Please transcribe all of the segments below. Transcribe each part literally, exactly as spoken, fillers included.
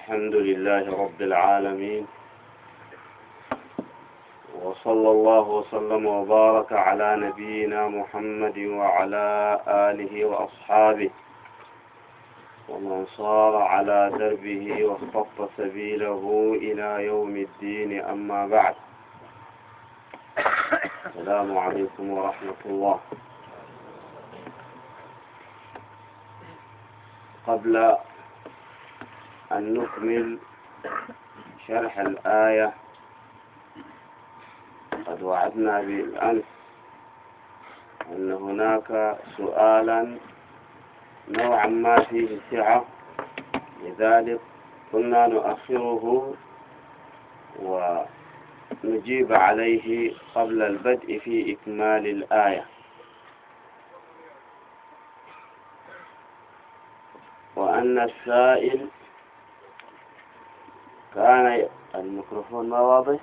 الحمد لله رب العالمين، وصلى الله وسلم وبارك على نبينا محمد وعلى آله وأصحابه ومن صار على دربه واختط سبيله إلى يوم الدين. أما بعد، السلام عليكم ورحمة الله. قبل أن نكمل شرح الآية، قد وعدنا بالأمس أن هناك سؤالا نوعا ما فيه سعة، لذلك قلنا نؤخره ونجيب عليه قبل البدء في إكمال الآية. وأن السائل كان الميكروفون ما واضح؟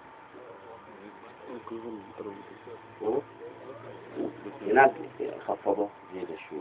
هناك خفضه زيادة شوي.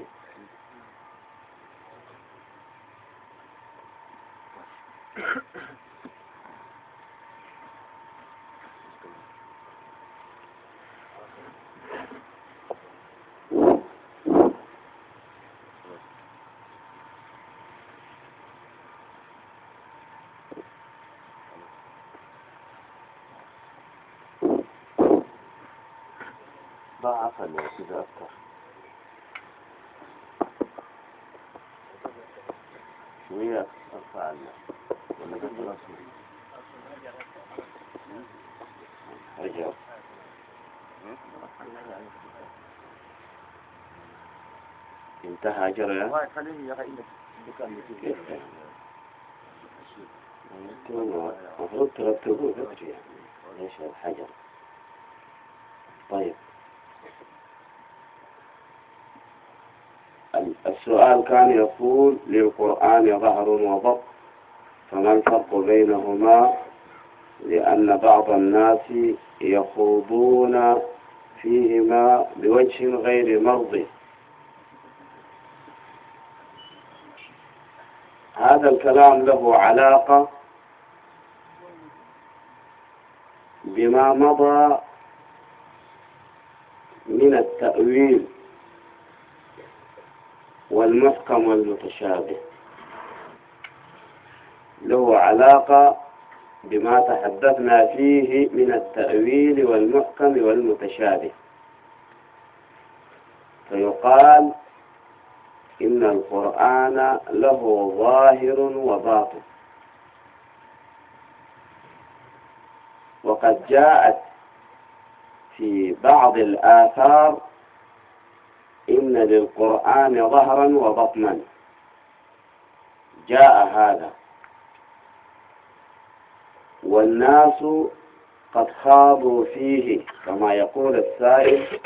ضعف كذا أكثر شوية أرفع ولا قد رسمي حجر انتهى جرى المفروض ترتبوه بدري، يعني ليش الحجر. طيب، السؤال كان يقول: للقرآن ظهر وبطن، فما الفرق بينهما؟ لأن بعض الناس يخوضون فيهما بوجه غير مرضي. هذا الكلام له علاقة بما مضى من التأويل والمحكم والمتشابه، له علاقة بما تحدثنا فيه من التأويل والمحكم والمتشابه. فيقال إن القرآن له ظاهر وباطن. وقد جاءت في بعض الآثار إن للقرآن ظهرا وبطنا، جاء هذا، والناس قد خاضوا فيه كما يقول السائل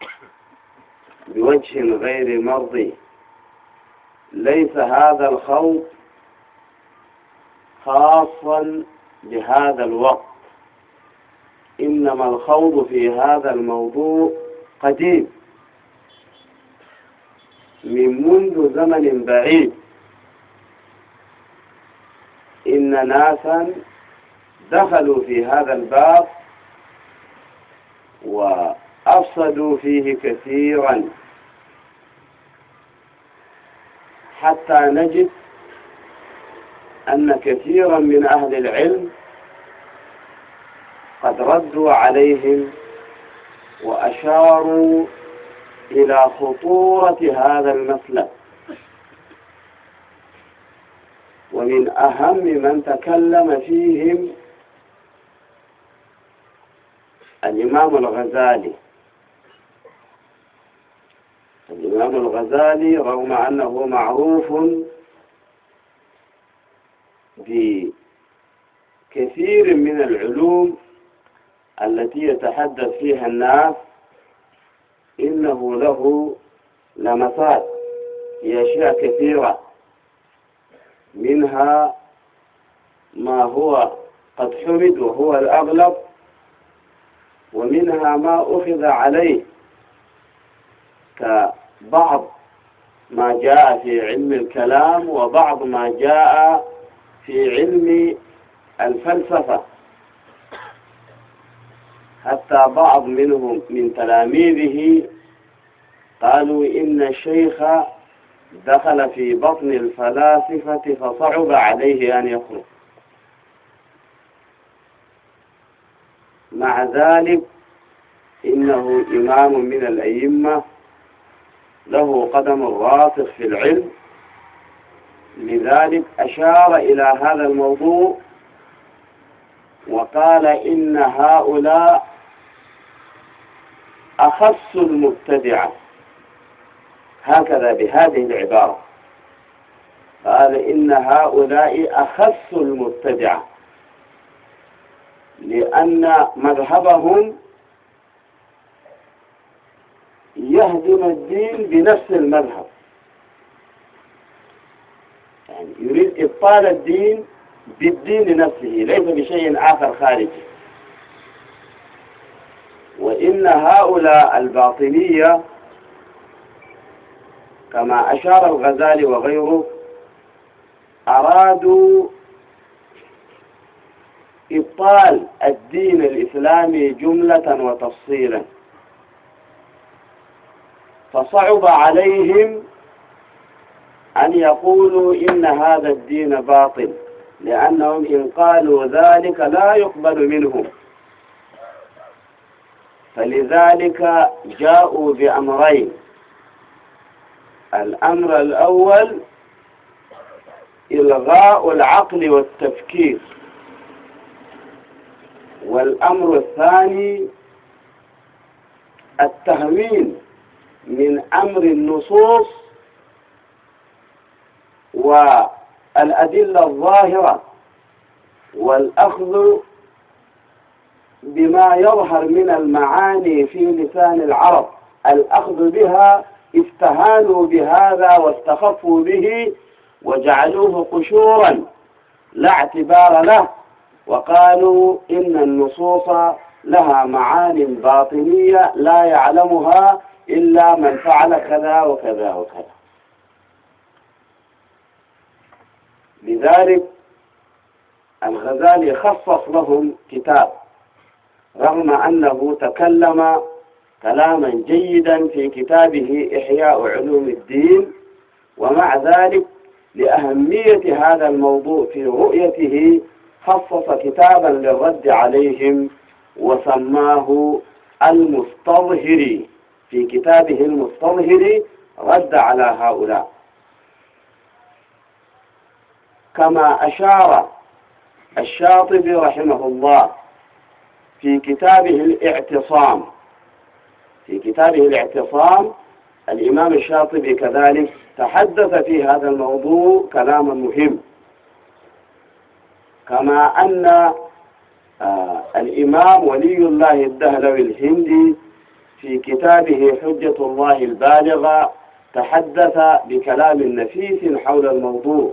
بوجه غير مرضي. ليس هذا الخوض خاصا بهذا الوقت، إنما الخوض في هذا الموضوع قديم، من منذ زمن بعيد. إن ناسا دخلوا في هذا الباب وأفسدوا فيه كثيرا، حتى نجد أن كثيرا من أهل العلم قد ردوا عليهم وأشاروا إلى خطورة هذا المسلك. ومن أهم من تكلم فيهم الإمام الغزالي. الإمام الغزالي رغم أنه معروف بكثير من العلوم التي يتحدث فيها الناس، إنه له لمسات في أشياء كثيرة، منها ما هو قد حمد وهو الأغلب، ومنها ما أخذ عليه كبعض ما جاء في علم الكلام وبعض ما جاء في علم الفلسفة، حتى بعض منهم من تلاميذه قالوا إن الشيخ دخل في بطن الفلاسفة فصعب عليه أن يخرج. مع ذلك إنه إمام من الأئمة له قدم راسخ في العلم، لذلك أشار إلى هذا الموضوع وقال إن هؤلاء أخص المبتدعة، هكذا بهذه العبارة، قال إن هؤلاء أخص المبتدعة، لأن مذهبهم يهدم الدين بنفس المذهب، يعني يريد إبطال الدين بالدين نفسه ليس بشيء آخر خارجي. وإن هؤلاء الباطنية كما أشار الغزالي وغيره أرادوا إبطال الدين الإسلامي جملة وتفصيلا، فصعب عليهم أن يقولوا إن هذا الدين باطل، لأنهم إن قالوا ذلك لا يقبل منهم. فلذلك جاءوا بأمرين: الأمر الأول إلغاء العقل والتفكير، والأمر الثاني التهوين من أمر النصوص والأدلة الظاهرة، والأخذ بما يظهر من المعاني في لسان العرب. الأخذ بها استهانوا بهذا واستخفوا به وجعلوه قشورا لا اعتبار له، وقالوا إن النصوص لها معاني باطنية لا يعلمها إلا من فعل كذا وكذا وكذا. لذلك الغزالي خصص لهم كتاب، رغم أنه تكلم كلاما جيدا في كتابه إحياء علوم الدين، ومع ذلك لأهمية هذا الموضوع في رؤيته خصص كتابا للرد عليهم وسماه المستظهري. في كتابه المستظهري رد على هؤلاء. كما أشار الشاطبي رحمه الله في كتابه الاعتصام، في كتابه الاعتصام الإمام الشاطبي كذلك تحدث في هذا الموضوع كلاما مهم. كما أن آه الإمام ولي الله الدهلوي الهندي في كتابه حجة الله البالغة تحدث بكلام نفيس حول الموضوع.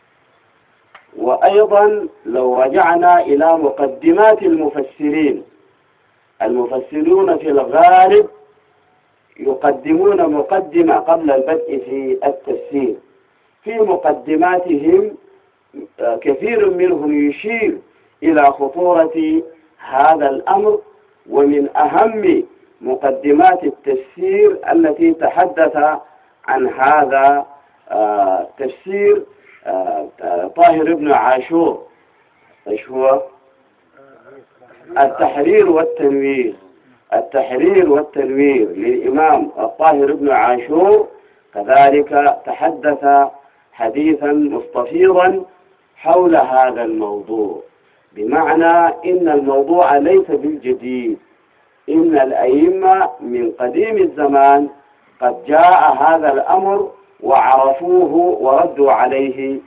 وأيضا لو رجعنا إلى مقدمات المفسرين، المفسرون في الغالب يقدمون مقدمة قبل البدء في التفسير. في مقدماتهم كثير منهم يشير إلى خطورة هذا الأمر، ومن أهم مقدمات التفسير التي تحدث عن هذا آه تفسير آه طاهر بن عاشور، ايش هو؟ التحرير والتنوير. التحرير والتنوير للإمام الطاهر بن عاشور كذلك تحدث حديثا مستفيضا حول هذا الموضوع، بمعنى إن الموضوع ليس بالجديد، إن الأئمة من قديم الزمان قد جاء هذا الأمر وعرفوه وردوا عليه،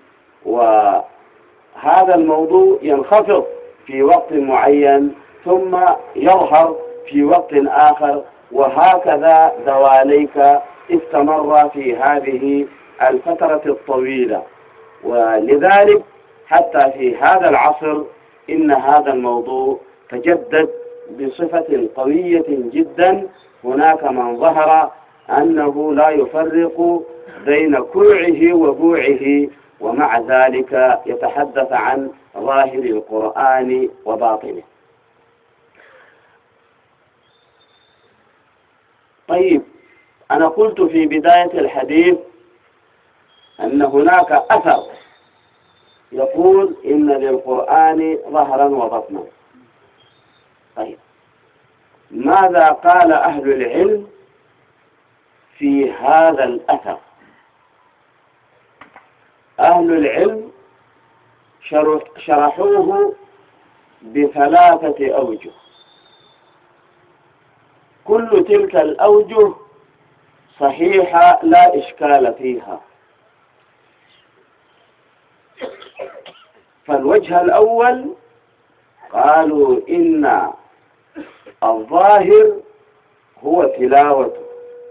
وهذا الموضوع ينخفض في وقت معين ثم يظهر في وقت آخر، وهكذا دواليك استمر في هذه الفترة الطويلة. ولذلك حتى في هذا العصر إن هذا الموضوع تجدد بصفة قوية جدا. هناك من ظهر أنه لا يفرق بين كوعه وبوعه، ومع ذلك يتحدث عن ظاهر القرآن وباطنه. طيب، أنا قلت في بداية الحديث أن هناك أثر يقول إن للقرآن ظهرا وبطنا. طيب، ماذا قال أهل العلم في هذا الأثر؟ أهل العلم شرحوه بثلاثة أوجه، كل تلك الأوجه صحيحة لا إشكال فيها. فالوجه الأول قالوا إن الظاهر هو تلاوته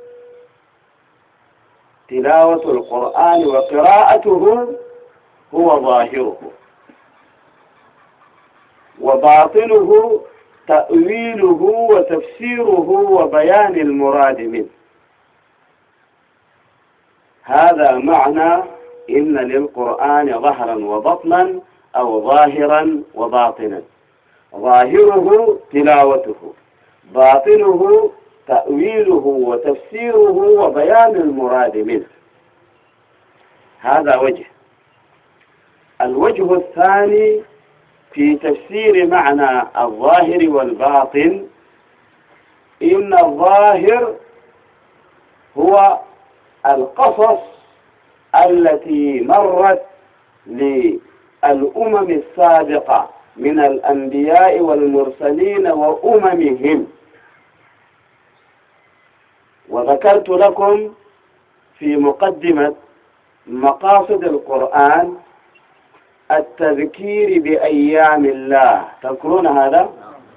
تلاوة القرآن وقراءته هو ظاهره، وباطنه تأويله وتفسيره وبيان المراد منه. هذا معنى إن للقرآن ظهرا وبطنا أو ظاهرا وباطنا. ظاهره تلاوته، باطنه تأويله وتفسيره وبيان المراد منه. هذا وجه. الوجه الثاني في تفسير معنى الظاهر والباطن، إن الظاهر هو القصص التي مرت للأمم السابقة من الأنبياء والمرسلين وأممهم. وذكرت لكم في مقدمة مقاصد القرآن التذكير بأيام الله، تذكرون هذا؟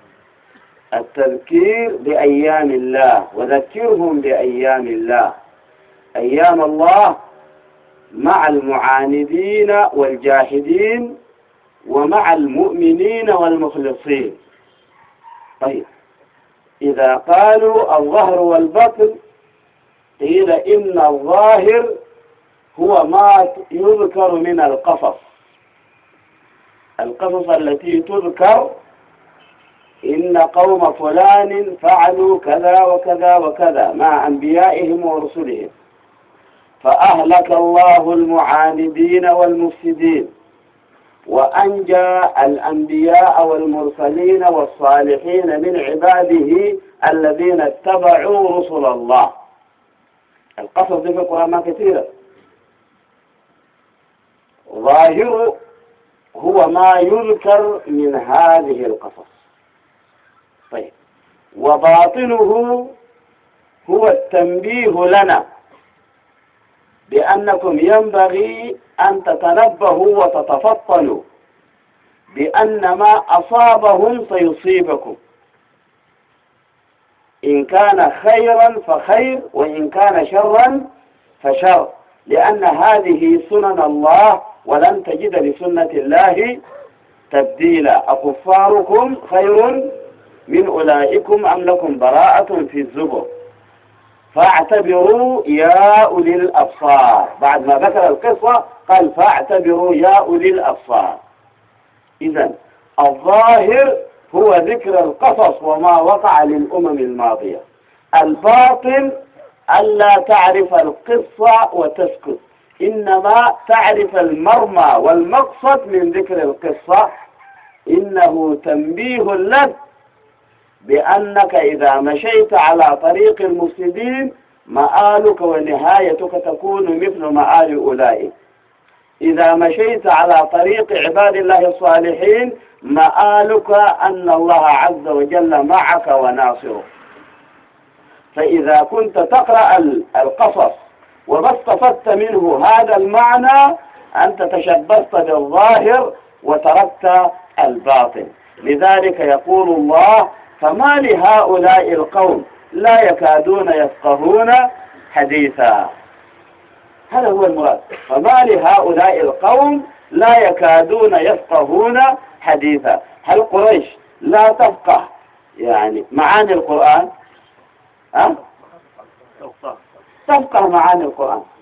التذكير بأيام الله، وذكرهم بأيام الله. أيام الله مع المعاندين والجاحدين ومع المؤمنين والمخلصين. طيب، إذا قالوا الظهر والبطن قيل إن الظاهر هو ما يذكر من القصص القصص التي تذكر، إن قوم فلان فعلوا كذا وكذا وكذا مع أنبيائهم ورسلهم، فأهلك الله المعاندين والمفسدين، وأنجى الأنبياء والمرسلين والصالحين من عباده الذين اتبعوا رسل الله. القصص دي في القرآن ما كثيرة. ظاهر هو ما يذكر من هذه القصص. طيب، وباطنه هو التنبيه لنا بأنكم ينبغي أن تتنبهوا وتتفطنوا بأن ما أصابهم سيصيبكم، إن كان خيرا فخير وإن كان شرا فشر، لأن هذه سنن الله ولن تجد لسنة الله تبديلا. أكفاركم خير من أولئكم أم لكم براءة في الزبر فاعتبروا يا أولي الأبصار. بعد ما ذكر القصة قال فاعتبروا يا أولي الأبصار. إذن الظاهر هو ذكر القصص وما وقع للأمم الماضية. الباطن ألا تعرف القصة وتسكت، إنما تعرف المرمى والمقصد من ذكر القصة. إنه تنبيه لك بأنك إذا مشيت على طريق المفسدين مآلك ونهايتك تكون مثل مآل أولئك. إذا مشيت على طريق عباد الله الصالحين مآلك أن الله عز وجل معك وناصرك. فإذا كنت تقرأ القصص وما استفدت منه هذا المعنى أنت تشبثت بالظاهر وتركت الباطن. لذلك يقول الله فما لهؤلاء القوم لا يكادون يفقهون حديثا. هذا هو المراد. فما لهؤلاء القوم لا يكادون يفقهون حديثا. هل قريش لا تفقه يعني معاني القرآن؟ ها؟ تفقه معاني القرآن.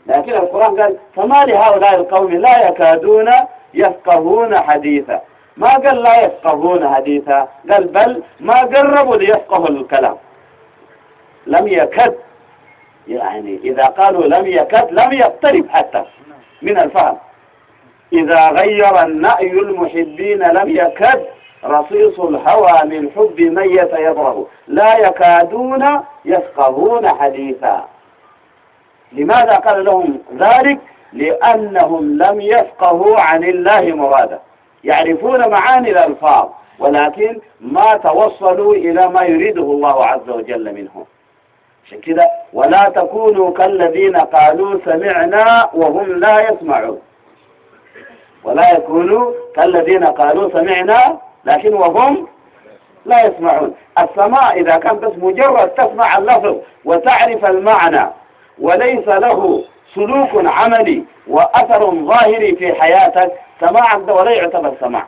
لكن القرآن قال فما لهؤلاء القوم لا يكادون يفقهون حديثا. ما قال لا يفقهون حديثا، قال بل ما قربوا ليفقهوا الكلام. لم يكد، يعني إذا قالوا لم يكد لم يقترب حتى من الفهم. إذا غير النأي المحبين لم يكد رصيص الهوى من حب من يتيبره، لا يكادون يفقهون حديثا. لماذا قال لهم ذلك؟ لأنهم لم يفقهوا عن الله مرادا، يعرفون معاني الألفاظ ولكن ما توصلوا إلى ما يريده الله عز وجل منهم. عشان كده ولا تكونوا كالذين قالوا سمعنا وهم لا يسمعون، ولا يكونوا كالذين قالوا سمعنا لكن وهم لا يسمعون. السماع إذا كان بس مجرد تسمع اللفظ وتعرف المعنى وليس له سلوك عملي وأثر ظاهري في حياتك، سماعك ده ولا يعتبر سماع.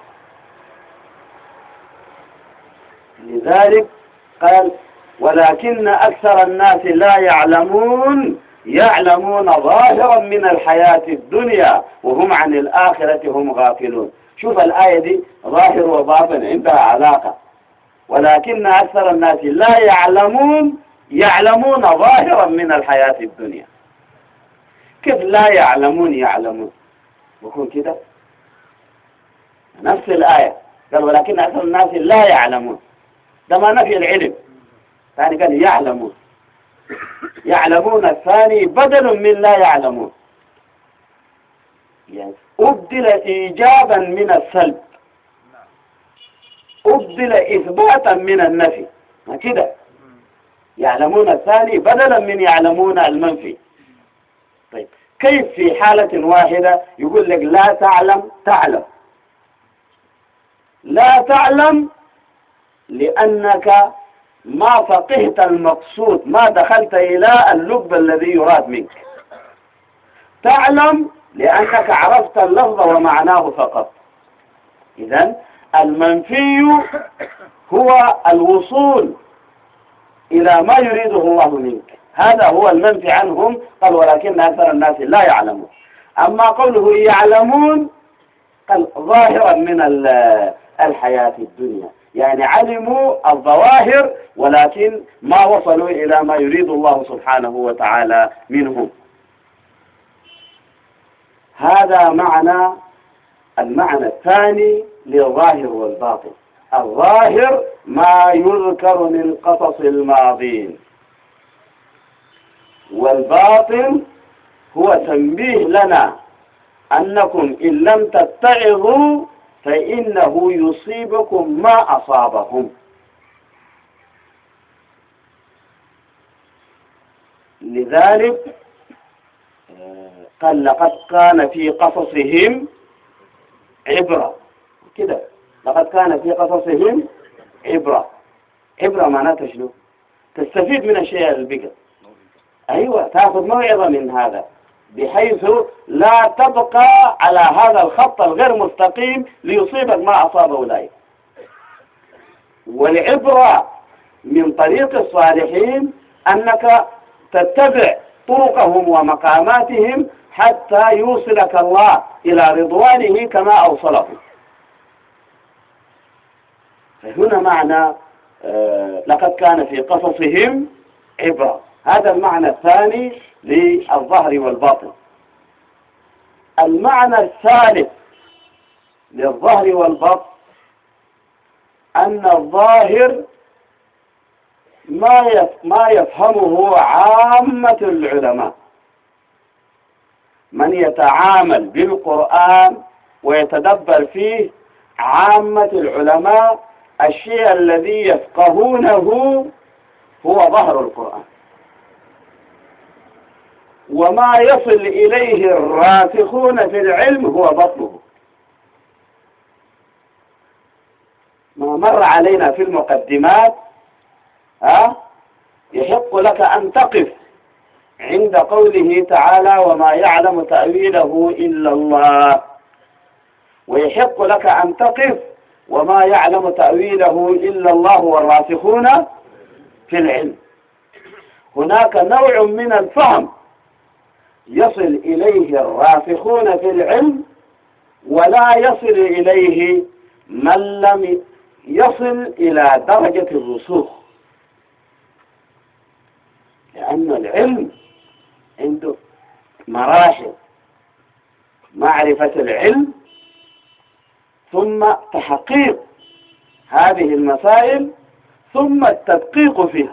لذلك قال ولكن أكثر الناس لا يعلمون يعلمون ظاهرا من الحياة الدنيا وهم عن الآخرة هم غافلون. شوف الآية دي ظاهر وباطن عندها علاقة. ولكن أكثر الناس لا يعلمون يعلمون ظاهرا من الحياة الدنيا. كيف لا يعلمون يعلمون؟ بكون كده نفس الآية قال ولكن أكثر الناس لا يعلمون، ده ما نفي العلم. ثاني قال يعلمون، يعلمون الثاني بدل من لا يعلمون، يعني أبدل إيجابا من السلب، أبدل إثباتا من النفي. ما كده يعلمون الثاني بدلا من يعلمون المنفي. طيب كيف في حالة واحدة يقول لك لا تعلم تعلم؟ لا تعلم لأنك ما فقهت المقصود، ما دخلت إلى اللب الذي يراد منك. تعلم لأنك عرفت اللفظ ومعناه فقط. إذن المنفي هو الوصول إلى ما يريده الله منك، هذا هو المنفي عنهم. قال ولكن أكثر الناس لا يعلمون. أما قوله يعلمون قال ظاهرا من الحياة الدنيا، يعني علموا الظواهر ولكن ما وصلوا إلى ما يريد الله سبحانه وتعالى منهم. هذا معنى المعنى الثاني للظاهر والباطن. الظاهر ما يذكر من قصص الماضين، والباطن هو تنبيه لنا أنكم إن لم تتعظوا فإنه يصيبكم ما أصابهم. لذلك قال لقد كان في قصصهم عبرة كده، لقد كان في قصصهم عبرة. عبرة معناتها شنو؟ تستفيد من الشيء اللي بقى، أيوة تأخذ موعظة من هذا بحيث لا تبقى على هذا الخط الغير مستقيم ليصيبك ما أصاب أولئك. والعبرة من طريق الصالحين أنك تتبع طرقهم ومقاماتهم حتى يوصلك الله إلى رضوانه كما أوصله. فهنا معنى آه لقد كان في قصصهم عبرة، هذا المعنى الثاني للظهر والباطن. المعنى الثالث للظهر والباطن أن الظاهر ما ما يفهمه عامة العلماء. من يتعامل بالقرآن ويتدبر فيه عامة العلماء الشيء الذي يفقهونه هو ظهر القرآن، وما يصل إليه الراسخون في العلم هو بطنه. ما مر علينا في المقدمات ها يحق لك أن تقف عند قوله تعالى وما يعلم تأويله إلا الله، ويحق لك أن تقف وما يعلم تأويله إلا الله والراسخون في العلم. هناك نوع من الفهم يصل إليه الراسخون في العلم، ولا يصل إليه من لم يصل إلى درجة الرسوخ، لأن العلم عنده مراحل: معرفة العلم، ثم تحقيق هذه المسائل، ثم التدقيق فيها.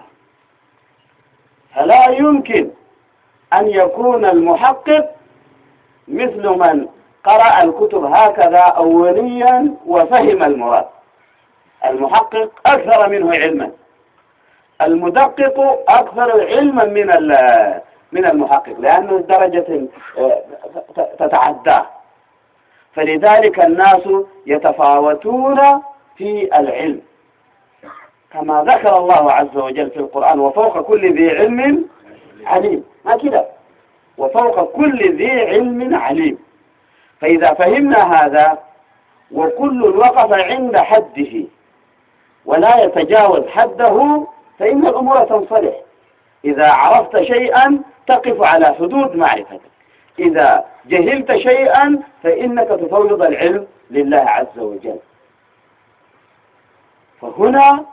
فلا يمكن أن يكون المحقق مثل من قرأ الكتب هكذا أوليا وفهم المراد. المحقق أكثر منه علما، المدقق أكثر علما من من المحقق، لأنه درجة تتعداه. فلذلك الناس يتفاوتون في العلم، كما ذكر الله عز وجل في القرآن: وفوق كل ذي علم عليم. ما كده، وفوق كل ذي علم عليم. فإذا فهمنا هذا وكل وقف عند حده ولا يتجاوز حده، فإن الأمور تنصلح. إذا عرفت شيئا تقف على حدود معرفتك، إذا جهلت شيئا فإنك تفوض العلم لله عز وجل. فهنا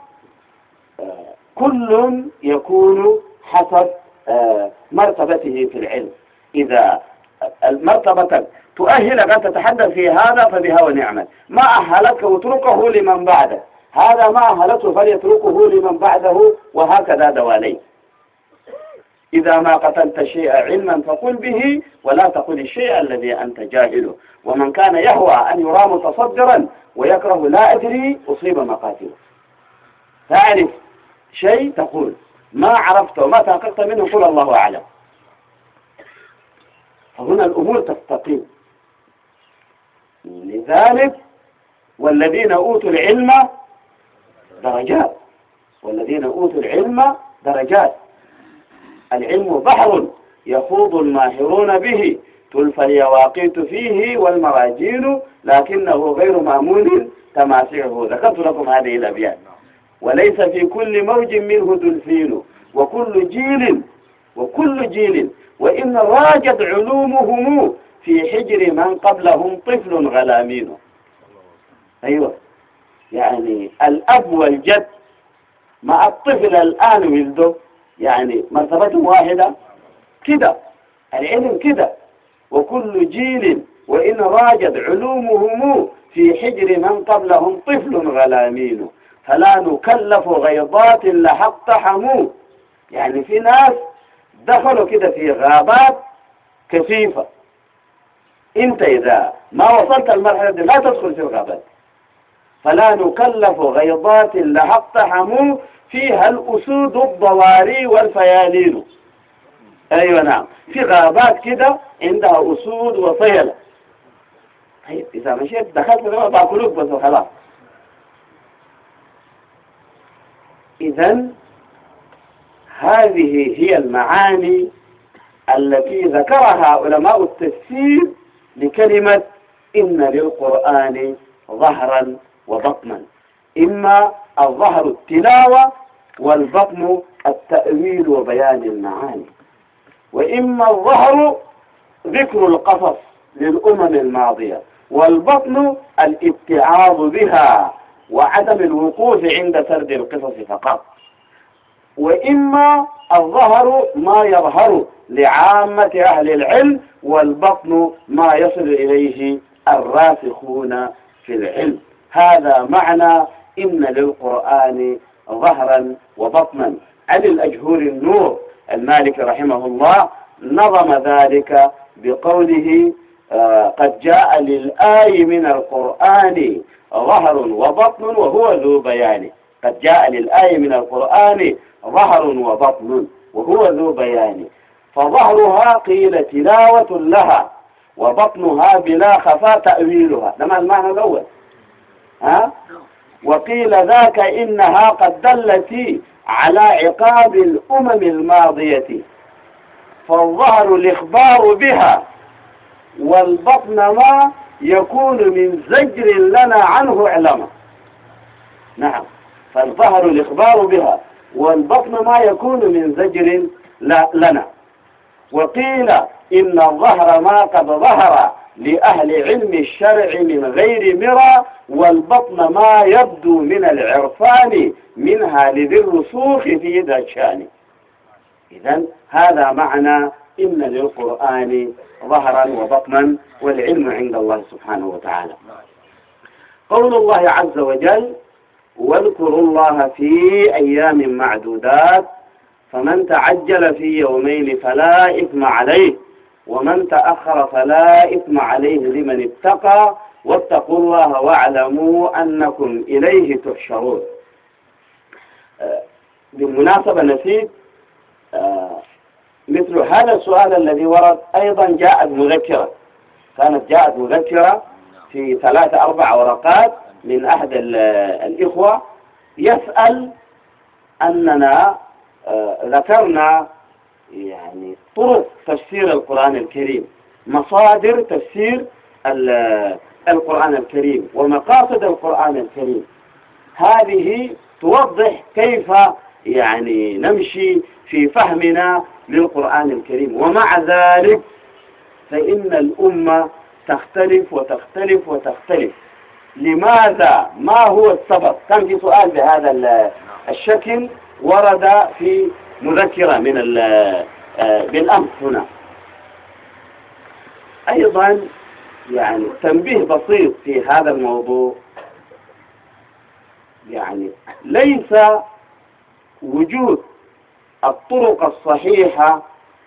كل يكون حسب مرتبته في العلم. إذا مرتبتك تؤهلك أن تتحدث في هذا فبها ونعمت، ما أهلتك واتركه لمن بعده، هذا ما أهلته فليتركه لمن بعده، وهكذا دوالي. إذا ما قتلت الشيء علما فقل به، ولا تقل الشيء الذي أنت جاهله. ومن كان يهوى أن يرى متصدرا ويكره لا أدري أصيب مقاتله. تعرف شيء تقول، ما عرفت وما تحققت منه قل الله أعلم. فهنا الأمور تستقيم. لذلك والذين أوتوا العلم درجات، والذين أوتوا العلم درجات. العلم بحر يخوض الماهرون به، تلفى اليواقيت فيه والمراجين، لكنه غير مأمون تماسعه. ذكرت لكم هذه الأبيات: وليس في كل موج منه دلفين، وكل جيل وكل جيل وإن راجت علومهم في حجر من قبلهم طفل غلامين. أيوة، يعني الأب والجد مع الطفل الآن ولده، يعني مرتبتهم واحدة كده. العلم كده: وكل جيل وإن راجت علومهم في حجر من قبلهم طفل غلامين، فلا نكلف غيضات لحق حمو. يعني في ناس دخلوا كده في غابات كثيفة، انت إذا ما وصلت المرحلة دي لا تدخل في الغابات. فلا نكلف غيضات لحق حمو، فيها الأسود الضواري والفيالين. أيوة نعم، في غابات كده عندها أسود وفيلة. طيب إذا مشيت دخلت لما باكلوك بس وخلاص. إذن هذه هي المعاني التي ذكرها علماء التفسير لكلمة إن للقرآن ظهرا وبطنا. إما الظهر التلاوة، والبطن التأويل وبيان المعاني، وإما الظهر ذكر القصص للأمم الماضية، والبطن الاتعاظ بها وعدم الوقوف عند سرد القصص فقط، وإما الظهر ما يظهر لعامة أهل العلم، والبطن ما يصل إليه الراسخون في العلم. هذا معنى إن للقرآن ظهرا وبطنا. علي الأجهور النور المالكي رحمه الله نظم ذلك بقوله: آه قد جاء للآي من القرآن ظهر وبطن وهو ذو بيان. قد جاء للآي من القرآن ظهر وبطن وهو ذو بيان، فظهرها قيل تلاوة لها، وبطنها بلا خفاء تأويلها. ده المعنى الأول. ها؟ وقيل ذاك إنها قد دلت على عقاب الأمم الماضية، فالظهر الإخبار بها، والبطن ما يكون من زجر لنا عنه علما. نعم، فالظهر الإخبار بها، والبطن ما يكون من زجر لنا. وقيل إن الظهر ما قد ظهر لأهل علم الشرع من غير مرى، والبطن ما يبدو من العرفان منها لذي الرسوخ في ذا الشان. إذن هذا معنى إن للقرآن ظهرا وبطنا، والعلم عند الله سبحانه وتعالى. قول الله عز وجل: واذكروا الله في أيام معدودات، فمن تعجل في يومين فلا إثم عليه، ومن تأخر فلا إثم عليه لمن اتقى، واتقوا الله واعلموا أنكم إليه تحشرون. بالمناسبة نسيت مثل هذا السؤال الذي ورد أيضا جاءت مذكرة، كانت جاءت مذكرة في ثلاثة أربع ورقات من أحد الإخوة يسأل أننا ذكرنا يعني طرق تفسير القرآن الكريم، مصادر تفسير القرآن الكريم ومقاصد القرآن الكريم. هذه توضح كيف يعني نمشي في فهمنا للقرآن الكريم. ومع ذلك فإن الأمة تختلف وتختلف وتختلف. لماذا؟ ما هو السبب؟ كان في سؤال بهذا الشكل ورد في مذكرة من بالأمس هنا. أيضا يعني تنبيه بسيط في هذا الموضوع، يعني ليس وجود الطرق الصحيحة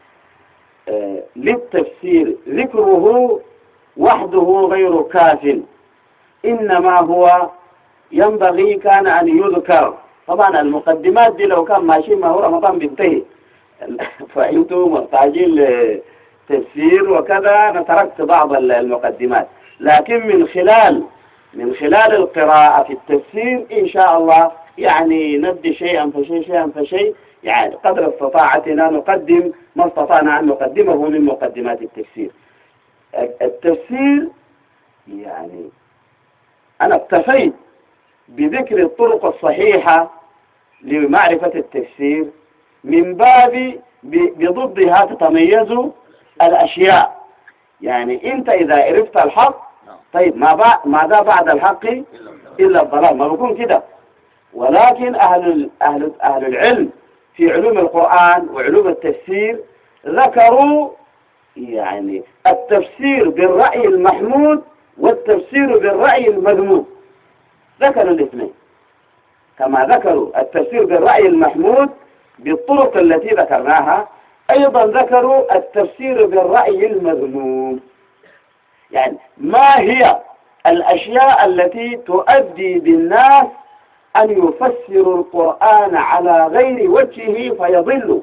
للتفسير ذكره وحده غير كاف، إنما هو ينبغي كان أن يذكر. طبعا المقدمات دي لو كان ماشي ما هو رمضان بينتهي، فأنتم محتاجين لتفسير وكذا، أنا تركت بعض المقدمات، لكن من خلال من خلال القراءة في التفسير إن شاء الله يعني نبدي شيئا فشيء شيئا فشيء، يعني قدر استطاعتنا نقدم ما استطعنا أن نقدمه من مقدمات التفسير. التفسير يعني أنا اكتفيت بذكر الطرق الصحيحة لمعرفة التفسير، من باب بضدها تتميز الأشياء. يعني أنت إذا عرفت الحق، طيب ما ماذا بعد الحق إلا الضلال، ما بكون كده. ولكن أهل أهل أهل العلم في علوم القرآن وعلوم التفسير ذكروا يعني التفسير بالرأي المحمود والتفسير بالرأي المذموم، ذكروا الاثنين. كما ذكروا التفسير بالرأي المحمود بالطرق التي ذكرناها، أيضا ذكروا التفسير بالرأي المذموم. يعني ما هي الأشياء التي تؤدي بالناس أن يفسروا القرآن على غير وجهه فيضلوا؟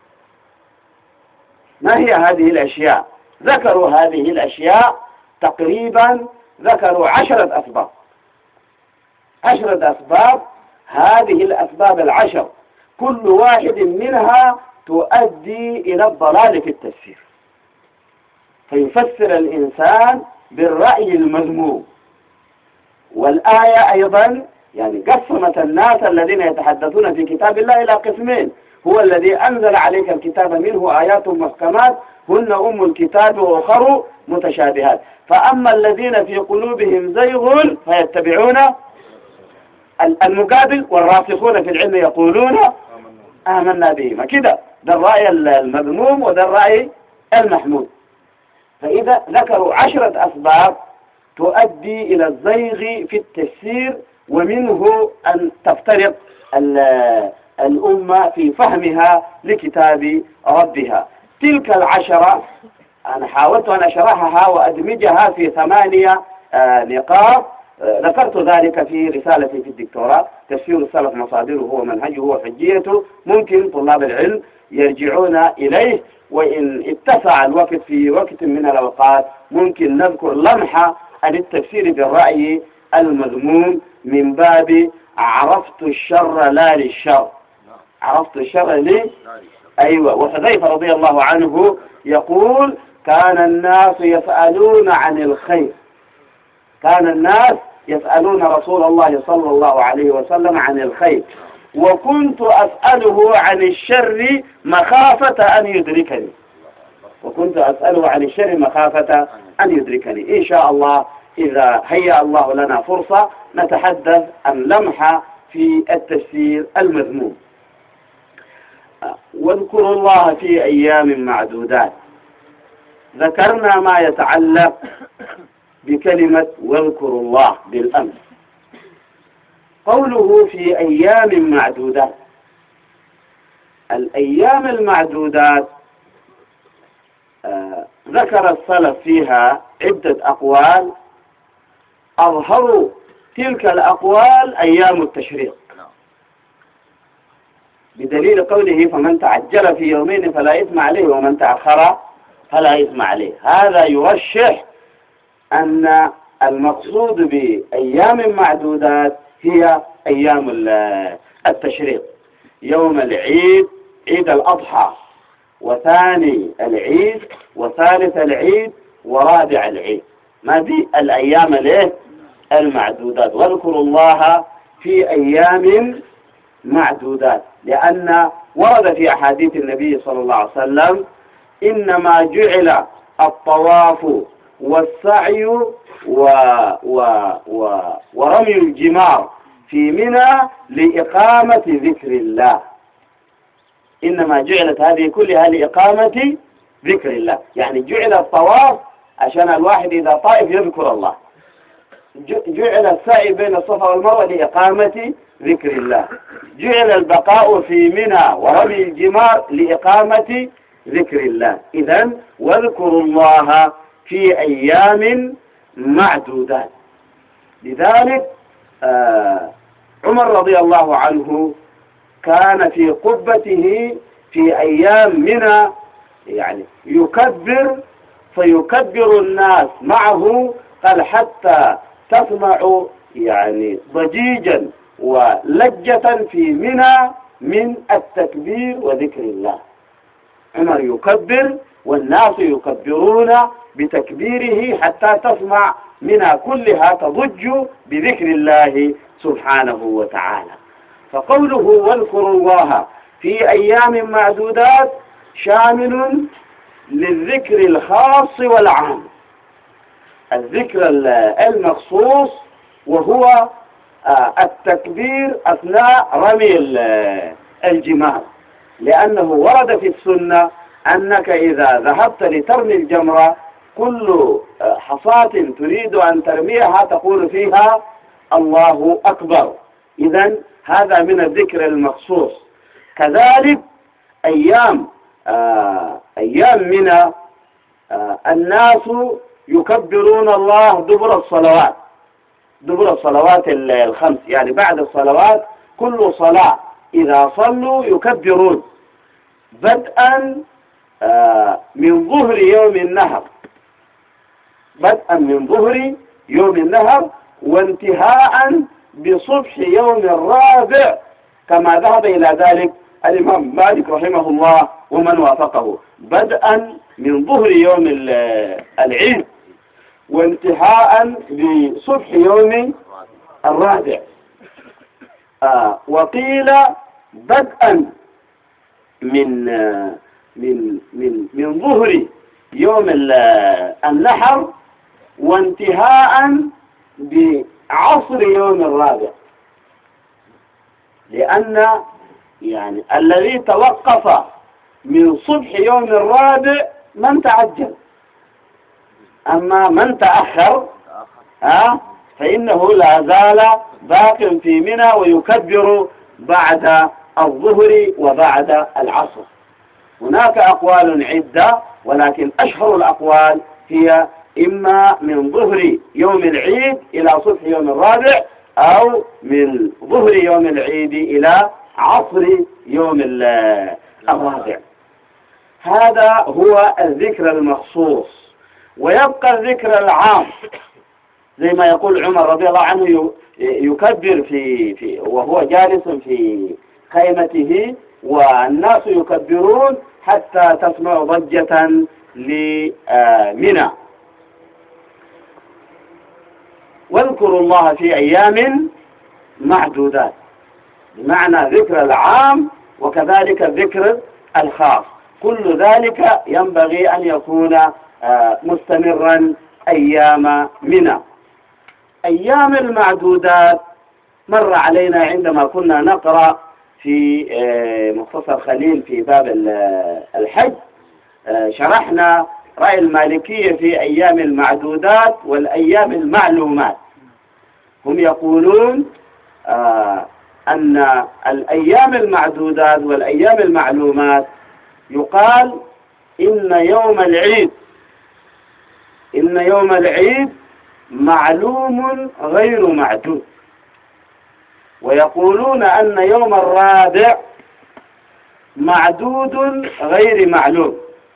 ما هي هذه الأشياء؟ ذكروا هذه الأشياء تقريبا، ذكروا عشرة أسباب عشرة أسباب. هذه الأسباب العشر كل واحد منها تؤدي إلى الضلال في التفسير، فيفسر الإنسان بالرأي المذموم. والآية أيضا يعني قسمت الناس الذين يتحدثون في كتاب الله إلى قسمين: هو الذي أنزل عليك الكتاب منه آيات محكمات هن أم الكتاب وأخر متشابهات، فأما الذين في قلوبهم زيغ فيتبعون المقابل، والراسخون في العلم يقولون آمنا به. كده ده الرأي المذموم وده الرأي المحمود. فإذا ذكروا عشرة أسباب تؤدي إلى الزيغ في التفسير، ومنه أن تفترق الأمة في فهمها لكتاب ربها. تلك العشرة أنا حاولت أن أشرحها وأدمجها في ثمانية نقاط. ذكرت ذلك في رسالتي في الدكتوراه: تفسير السلف مصادره ومنهجه وحجيته. ممكن طلاب العلم يرجعون إليه، وإن اتسع الوقت في وقت من الأوقات ممكن نذكر لمحة عن التفسير بالرأي المذموم من باب عرفت الشر لا للشر. عرفت الشر ليه؟ أيوة. وحذيفة رضي الله عنه يقول: كان الناس يسألون عن الخير، كان الناس يسألون رسول الله صلى الله عليه وسلم عن الخير، وكنت أسأله عن الشر مخافة أن يدركني. وكنت أسأله عن الشر مخافة أن يدركني. إن شاء الله إذا هيأ الله لنا فرصة نتحدث عن لمحة في التفسير المذموم. واذكروا الله في أيام معدودات. ذكرنا ما يتعلق بكلمة واذكروا الله بالأمس. قوله في أيام معدودات، الأيام المعدودات آه ذكر السلف فيها عدة أقوال، أظهروا تلك الأقوال أيام التشريق، بدليل قوله فمن تعجل في يومين فلا إثم عليه ومن تأخر فلا إثم عليه. هذا يرشح أن المقصود بأيام معدودات هي أيام التشريق، يوم العيد، عيد الأضحى، وثاني العيد، وثالث العيد، ورابع العيد. ما دي الأيام ليه المعدودات. واذكروا الله في أيام معدودات، لأن ورد في أحاديث النبي صلى الله عليه وسلم إنما جعل الطواف والسعي و و و ورمي الجمار في منى لإقامة ذكر الله. إنما جعلت هذه كلها لإقامة ذكر الله، يعني جعل الطواف عشان الواحد إذا طائف يذكر الله، جعل السعي بين الصفا والمروة لإقامة ذكر الله، جعل البقاء في منى ورمي الجمار لإقامة ذكر الله. إذن واذكروا الله في أيام معدودات. لذلك آه عمر رضي الله عنه كان في قبته في أيام منى يعني يكبر، فيكبر الناس معه، قال حتى تسمع يعني ضجيجا ولجة في منى من التكبير وذكر الله. عمر يكبر والناس يكبرون بتكبيره حتى تسمع منى كلها تضج بذكر الله سبحانه وتعالى. فقوله واذكروا الله في أيام معدودات شامل للذكر الخاص والعام. الذكر المخصوص وهو التكبير أثناء رمي الجمار، لأنه ورد في السنة أنك إذا ذهبت لترمي الجمرة كل حصاة تريد أن ترميها تقول فيها الله أكبر. إذن هذا من الذكر المخصوص. كذلك أيام آه أيام منى آه الناس يكبرون الله دبر الصلوات، دبر الصلوات الخمس، يعني بعد الصلوات كل صلاة إذا صلوا يكبرون، بدءا آه من ظهر يوم النهر، بدءا من ظهر يوم النهر وانتهاء بصبح يوم الرابع، كما ذهب إلى ذلك الإمام مالك رحمه الله ومن وافقه، بدءا من ظهر يوم العيد وانتهاء بصبح يوم الرابع. آه وقيل بدءا من آه من من من ظهر يوم النحر وانتهاء بعصر يوم الرابع، لأن يعني الذي توقف من صبح يوم الرابع من تعجل، أما من تأخر ها فإنه لا زال باق في منى ويكبر بعد الظهر وبعد العصر. هناك أقوال عدة، ولكن أشهر الأقوال هي إما من ظهر يوم العيد إلى صبح يوم الرابع، أو من ظهر يوم العيد إلى عصر يوم الرابع. هذا هو الذكر المخصوص. ويبقى الذكر العام زي ما يقول عمر رضي الله عنه يكبر في, في وهو جالس في خيمته والناس يكبرون حتى تسمع ضجة لمنى. واذكروا الله في أيام معدودات، بمعنى ذكر العام وكذلك الذكر الخاص. كل ذلك ينبغي أن يكون مستمرا أيام منى. أيام المعدودات مر علينا عندما كنا نقرأ في مختصر خليل في باب الحج، شرحنا رأي المالكية في أيام المعدودات والأيام المعلومات. هم يقولون أن الأيام المعدودات والأيام المعلومات يقال إن يوم العيد إن يوم العيد معلوم غير معدود، ويقولون أن يوم الرابع معدود غير معلوم،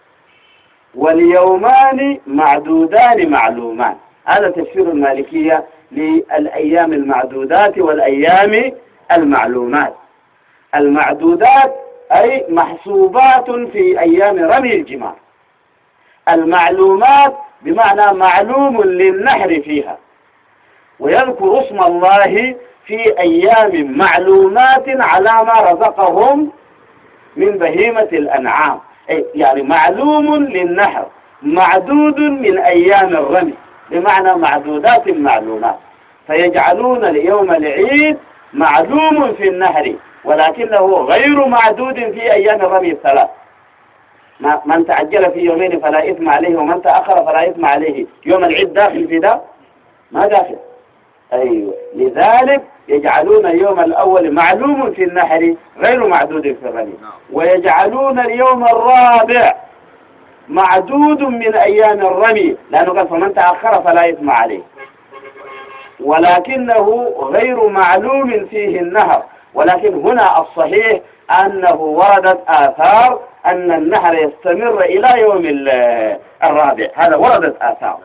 واليومان معدودان معلومان. هذا تفسير المالكية للأيام المعدودات والأيام المعلومات. المعدودات أي محسوبات في أيام رمي الجمار، المعلومات بمعنى معلوم للنحر فيها، ويذكر اسم الله في أيام معلومات على ما رزقهم من بهيمة الأنعام، يعني معلوم للنحر معدود من أيام الرمي، بمعنى معدودات معلومات. فيجعلون اليوم العيد معلوم في النحر ولكنه غير معدود في أيام الرمي الثلاث. من تعجل في يومين فلا إثم عليه ومن تأخر فلا إثم عليه. يوم العيد داخل في ده؟ ما داخل. أيوة، لذلك يجعلون اليوم الأول معلوم في النحر غير معدود في الرمي، ويجعلون اليوم الرابع معدود من أيام الرمي، لأنه قال فمن تأخر فلا إثم عليه، ولكنه غير معلوم فيه النهر. ولكن هنا الصحيح أنه وردت آثار أن النهر يستمر إلى يوم الرابع، هذا وردت آثار.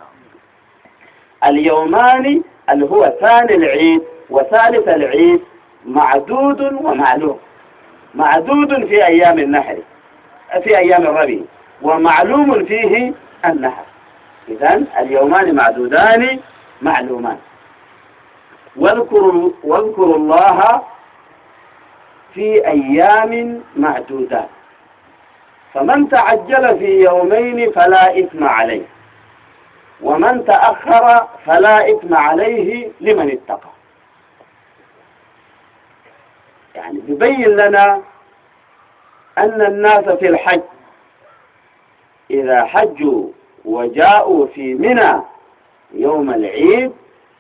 اليومان اللي هو ثاني العيد وثالث العيد معدود ومعلوم، معدود في أيام النحر في أيام الربيع ومعلوم فيه النحر. إذن اليومان معدودان معلومان. واذكروا واذكروا الله في أيام معدودات، فمن تعجل في يومين فلا إثم عليه ومن تأخر فلا إثم عليه لمن اتقى. يعني يبين لنا أن الناس في الحج إذا حجوا وجاءوا في منى يوم العيد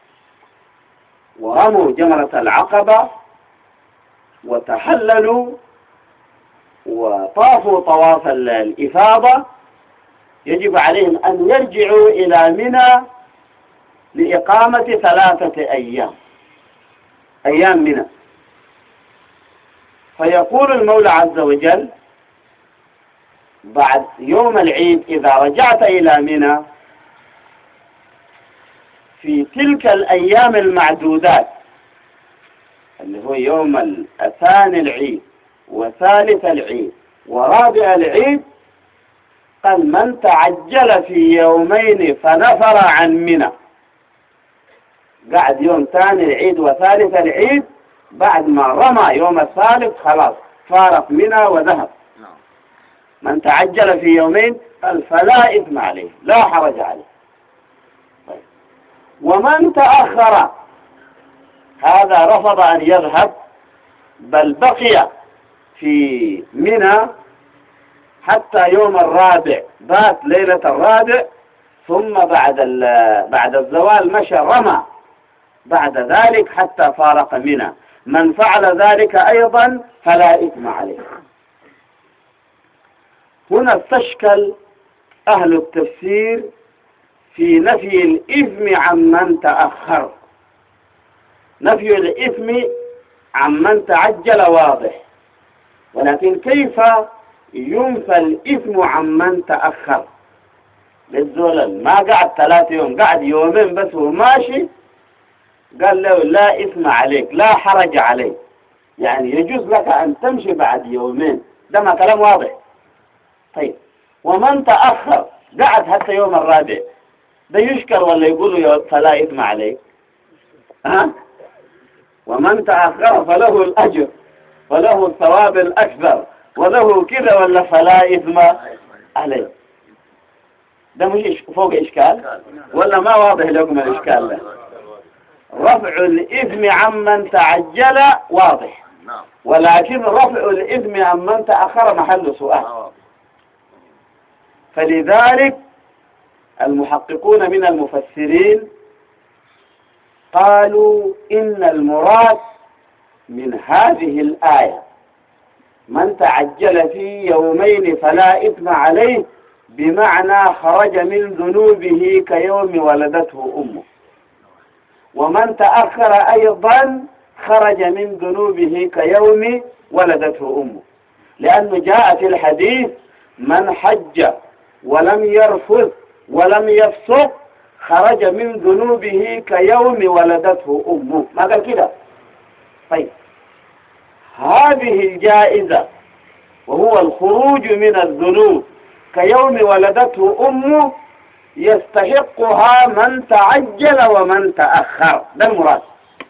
ورموا جمرة العقبة وتحللوا وطافوا طواف الإفاضة، يجب عليهم أن يرجعوا إلى منى لإقامة ثلاثة أيام أيام منى. فيقول المولى عز وجل بعد يوم العيد إذا رجعت إلى منى في تلك الأيام المعدودات اللي هو يوم الثاني العيد وثالث العيد ورابع العيد، قال من تعجل في يومين فنفر عن منى، قعد يوم ثاني العيد وثالث العيد، بعد ما رمى يوم الثالث خلاص فارق منى وذهب. من تعجل في يومين قال فلا إثم عليه لا حرج عليه. طيب. ومن تأخر هذا رفض أن يذهب بل بقي في منى حتى يوم الرابع، بات ليلة الرابع، ثم بعد بعد الزوال مشى رمى بعد ذلك حتى فارق منى. من فعل ذلك أيضا فلا إثم عليه. هنا استشكل أهل التفسير في نفي الإثم عمن تأخر. نفي الإثم عمن تعجل واضح، ولكن كيف ينفى الإثم عمن تأخر؟ للزولل ما قعد ثلاثة يوم، قعد يومين بس وماشي، قال له لا إثم عليك لا حرج عليك، يعني يجوز لك أن تمشي بعد يومين. ده ما كلام واضح. طيب، ومن تأخر قعد حتى يوم الرابع، ده يشكر ولا يقول فلا إثم عليك؟ ها؟ ومن تأخر فله الأجر فله الثواب الأكبر وله كذا ولا فلا إثم عليه. ده مش فوق إشكال ولا ما واضح لكم الإشكال ده؟ رفع الإثم عمن تعجل واضح، ولكن رفع الإثم عمن تأخر محل سؤال. فلذلك المحققون من المفسرين قالوا إن المراد من هذه الآية من تعجل في يومين فلا إثم عليه، بمعنى خرج من ذنوبه كيوم ولدته أمه، ومن تأخر أيضا خرج من ذنوبه كيوم ولدته أمه، لأنه جاء في الحديث من حج ولم يرفث ولم يفسق خرج من ذنوبه كيوم ولدته أمه، ما قال كده؟ طيب هذه الجائزة وهو الخروج من الذنوب كيوم ولدته أمه يستحقها من تعجل ومن تأخر، ده المراد.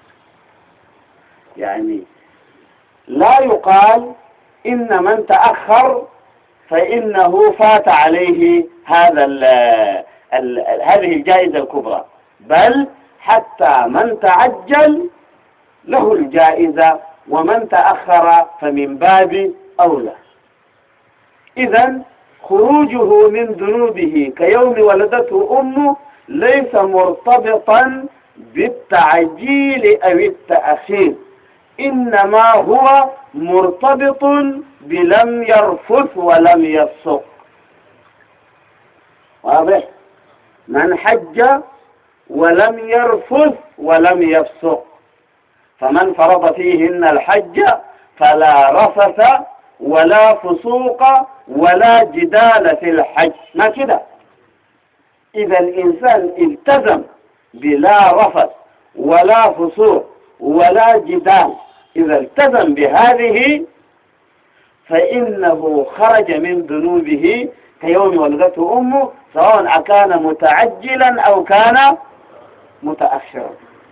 يعني لا يقال إن من تأخر فإنه فات عليه هذا ال ال هذه الجائزة الكبرى، بل حتى من تعجل له الجائزة ومن تأخر فمن باب أولى. إذن خروجه من ذنوبه كيوم ولدته أمه ليس مرتبطا بالتعجيل أو التأخير، إنما هو مرتبط بلم يرفث ولم يفسق. واضح؟ من حج ولم يرفث ولم يفسق، فمن فرض فيهن الحج فلا رفث ولا فسوق ولا جدال في الحج، ما كده. إذا الإنسان التزم بلا رفث ولا فسوق ولا جدال، إذا التزم بهذه فإنه خرج من ذنوبه كيوم ولدته أمه، سواء كان متعجلا أو كان متأخرا.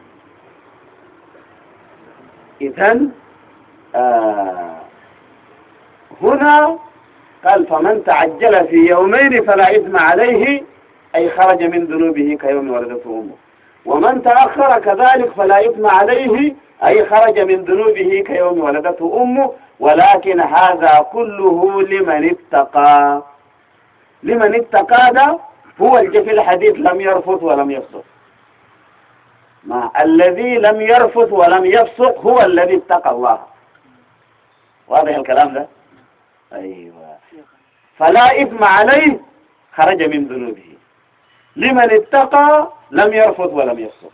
إذن آه هنا قال فمن تعجل في يومين فلا إثم عليه، أي خرج من ذنوبه كيوم ولدته أمه، ومن تأخر كذلك فلا إثم عليه، أي خرج من ذنوبه كيوم ولدته أمه، ولكن هذا كله لمن اتقى. لمن اتقى ده هو اللي في الحديث لم يرفث ولم يفسق. ما الذي لم يرفث ولم يفسق هو الذي اتقى الله. واضح الكلام ده؟ أيوة. فلا إثم عليه خرج من ذنوبه، لمن اتقى لم يرفث ولم يفسق.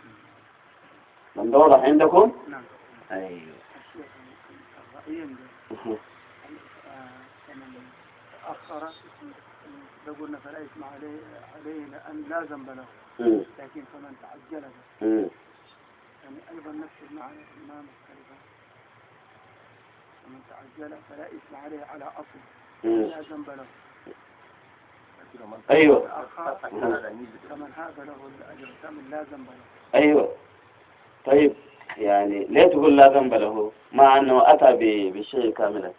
من واضح عندكم؟ نعم. أيوة. فمن تأخر قلنا فلا إثم عليه عليه لأن لا ذنب له، لكن فمن تعجل به يعني أيضا نفس المعنى ما مختلفة. فمن تعجل فلا إثم عليه على أصل لا ذنب له. أيوة. فمن هذا له الأجر كامل لا ذنب له. أيوة. طيب يعني ليه تقول لا ذنب له مع أنه أتى بالشيء كاملا؟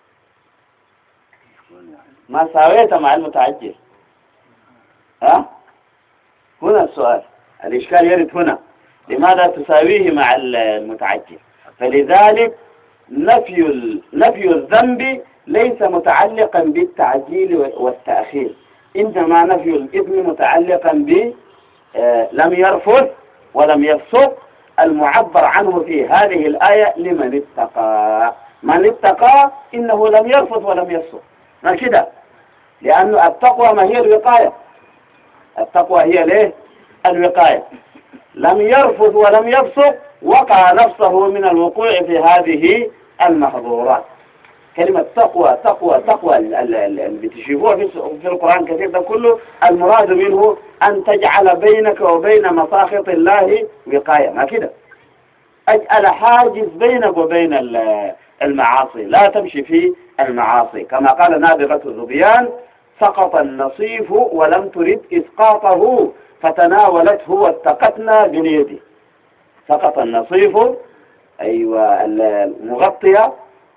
ما ساويت مع المتعجل. ها؟ هنا السؤال، الإشكال يرد هنا، لماذا تساويه مع المتعجل؟ فلذلك نفي نفي الذنب ليس متعلقا بالتعجيل والتأخير، إنما نفي الإثم متعلقا ب لم يرفث ولم يفسق، المعبر عنه في هذه الآية لمن اتقى. من اتقى إنه لم يرفث ولم يفسق، ما كده، لأن التقوى ما هي الوقاية. التقوى هي ليه؟ الوقاية. لم يرفث ولم يفسق وقع نفسه من الوقوع في هذه المحظورات. كلمة تقوى تقوى تقوى اللي بتشوفوها في القرآن كثير ده كله المراد منه أن تجعل بينك وبين مساخط الله وقاية، ما كده، أجعل حاجز بينك وبين المعاصي، لا تمشي في المعاصي، كما قال نابغة الظبيان سقط النصيف ولم ترد إسقاطه فتناولته واتقتنا باليد. سقط النصيف، أيوة، المغطية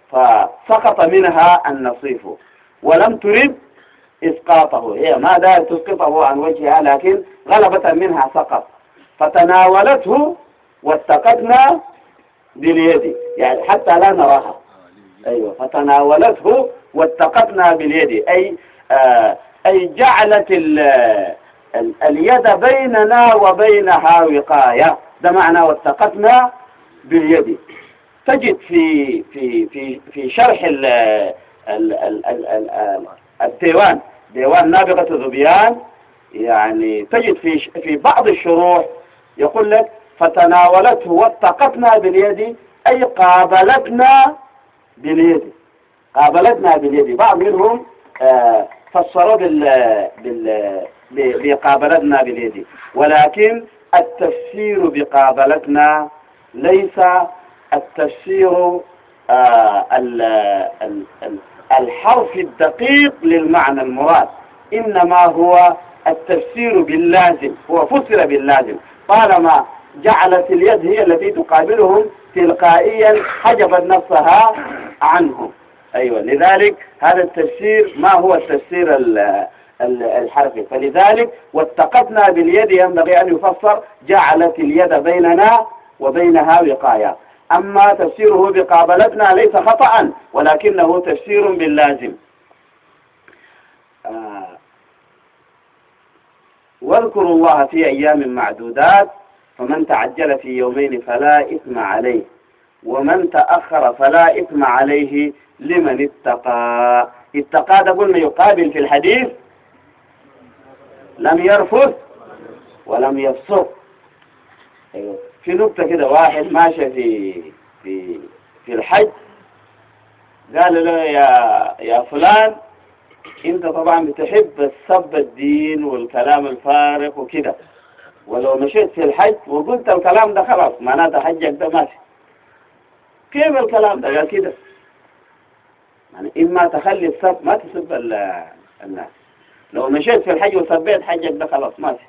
فسقط منها النصيف ولم ترد إسقاطه، هي ما دارت تسقطه عن وجهها لكن غلبة منها سقط، فتناولته واتقتنا باليد، يعني حتى لا نراها. أيوة، فتناولته واتقتنا باليد، أي آه أي جعلت ال ال اليد بيننا وبينها وقاية، ده معنى واتقتنا باليد. تجد في في في في شرح ال ال ال ال ال الديوان، ديوان نابغة ذبيان، يعني تجد في في بعض الشروح يقول لك فتناولته واتقتنا باليد، أي قابلتنا باليد، قابلتنا باليد. بعض منهم آه فسروا بال بال بقابلتنا باليد، ولكن التفسير بقابلتنا ليس التفسير آه ال ال ال الحرف الدقيق للمعنى المراد، إنما هو التفسير باللازم، هو فسر باللازم، طالما جعلت اليد هي التي تقابلهم تلقائيا حجبت نفسها عنهم. أيوة، لذلك هذا التفسير ما هو التفسير الحرفي، فلذلك واتقتنا باليد ينبغي أن يفسر جعلت اليد بيننا وبينها وقاية. أما تفسيره بقابلتنا ليس خطأ، ولكنه تفسير باللازم. آه واذكروا الله في أيام معدودات، فمن تعجل في يومين فلا إثم عليه، ومن تأخر فلا إثم عليه لمن اتقى. اتقى ده قلنا يقابل في الحديث لم يرفث ولم يفسق. أيوه. في نقطة كده، واحد ماشي في في في الحج، قال له يا يا فلان انت طبعا بتحب السب الدين والكلام الفارغ وكده، ولو مشيت في الحج وقلت الكلام ده خلاص معناته حجك ده ماشي. كيف الكلام ده؟ قال كده، يعني إما تخلي السب ما تسب الناس، لو مشيت في الحج وسبيت حجك ده خلاص ماشي.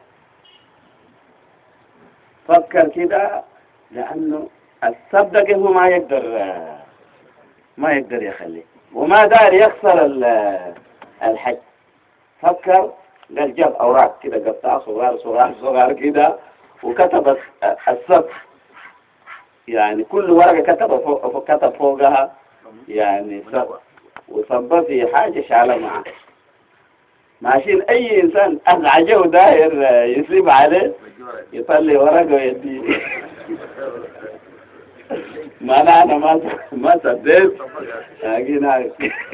فكر كده، لأنه السب ده هو ما يقدر ما يقدر يخليه، وما دار يخسر الحج. فكر، قال جاب أوراق كده قطعة صغار صغار صغار كده وكتب السب، يعني كل ورقة كتب فوق كتب فوقها يعني سب، وصب في حاجة شعلة معه. ماشيين أي إنسان أزعجه داير يسيب عليه يطلي ورقة ويديه. ما أنا أنا ما ما سبيت أجينا.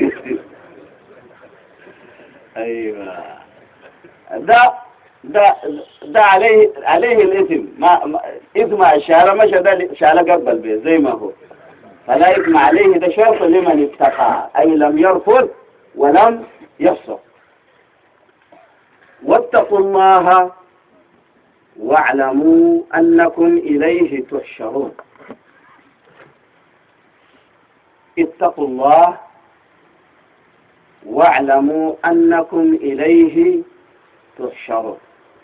أيوة، ده ده ده عليه عليه الإثم، ما, ما إثم الشارع مش ده شارع قبل به زي ما هو، فلا إثم عليه. ده شرط لمن اتقى، أي لم يرفض ولم يفسق. واتقوا الله واعلموا أنكم إليه تحشرون. اتقوا الله واعلموا أنكم إليه تحشرون.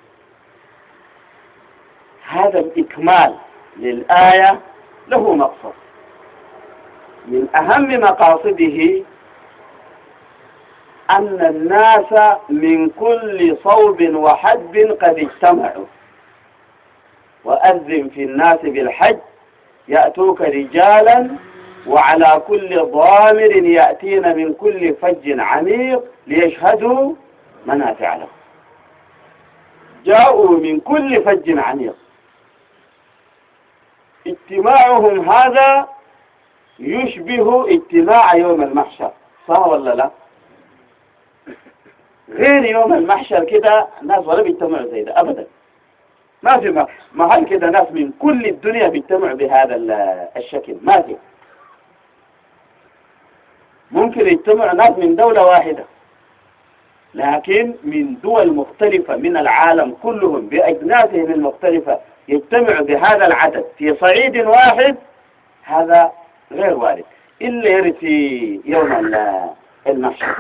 هذا الإكمال للآية له مقصد، من أهم مقاصده أن الناس من كل صوب وحدب قد اجتمعوا، وأذن في الناس بالحج يأتوك رجالا وعلى كل ضامر يأتين من كل فج عميق ليشهدوا منافع لهم. جاءوا من كل فج عميق، اجتماعهم هذا يشبه اجتماع يوم المحشر، صح ولا لا؟ غير يوم المحشر كده ناس ولا بيجتمعوا زي ده أبدا، ما في محل كده ناس من كل الدنيا بيجتمعوا بهذا الشكل، ما في. ممكن يجتمع ناس من دولة واحدة، لكن من دول مختلفة من العالم كلهم بأجناسهم المختلفة يجتمعوا بهذا العدد في صعيد واحد، هذا غير وارد إلا يرد في يوم المحشر.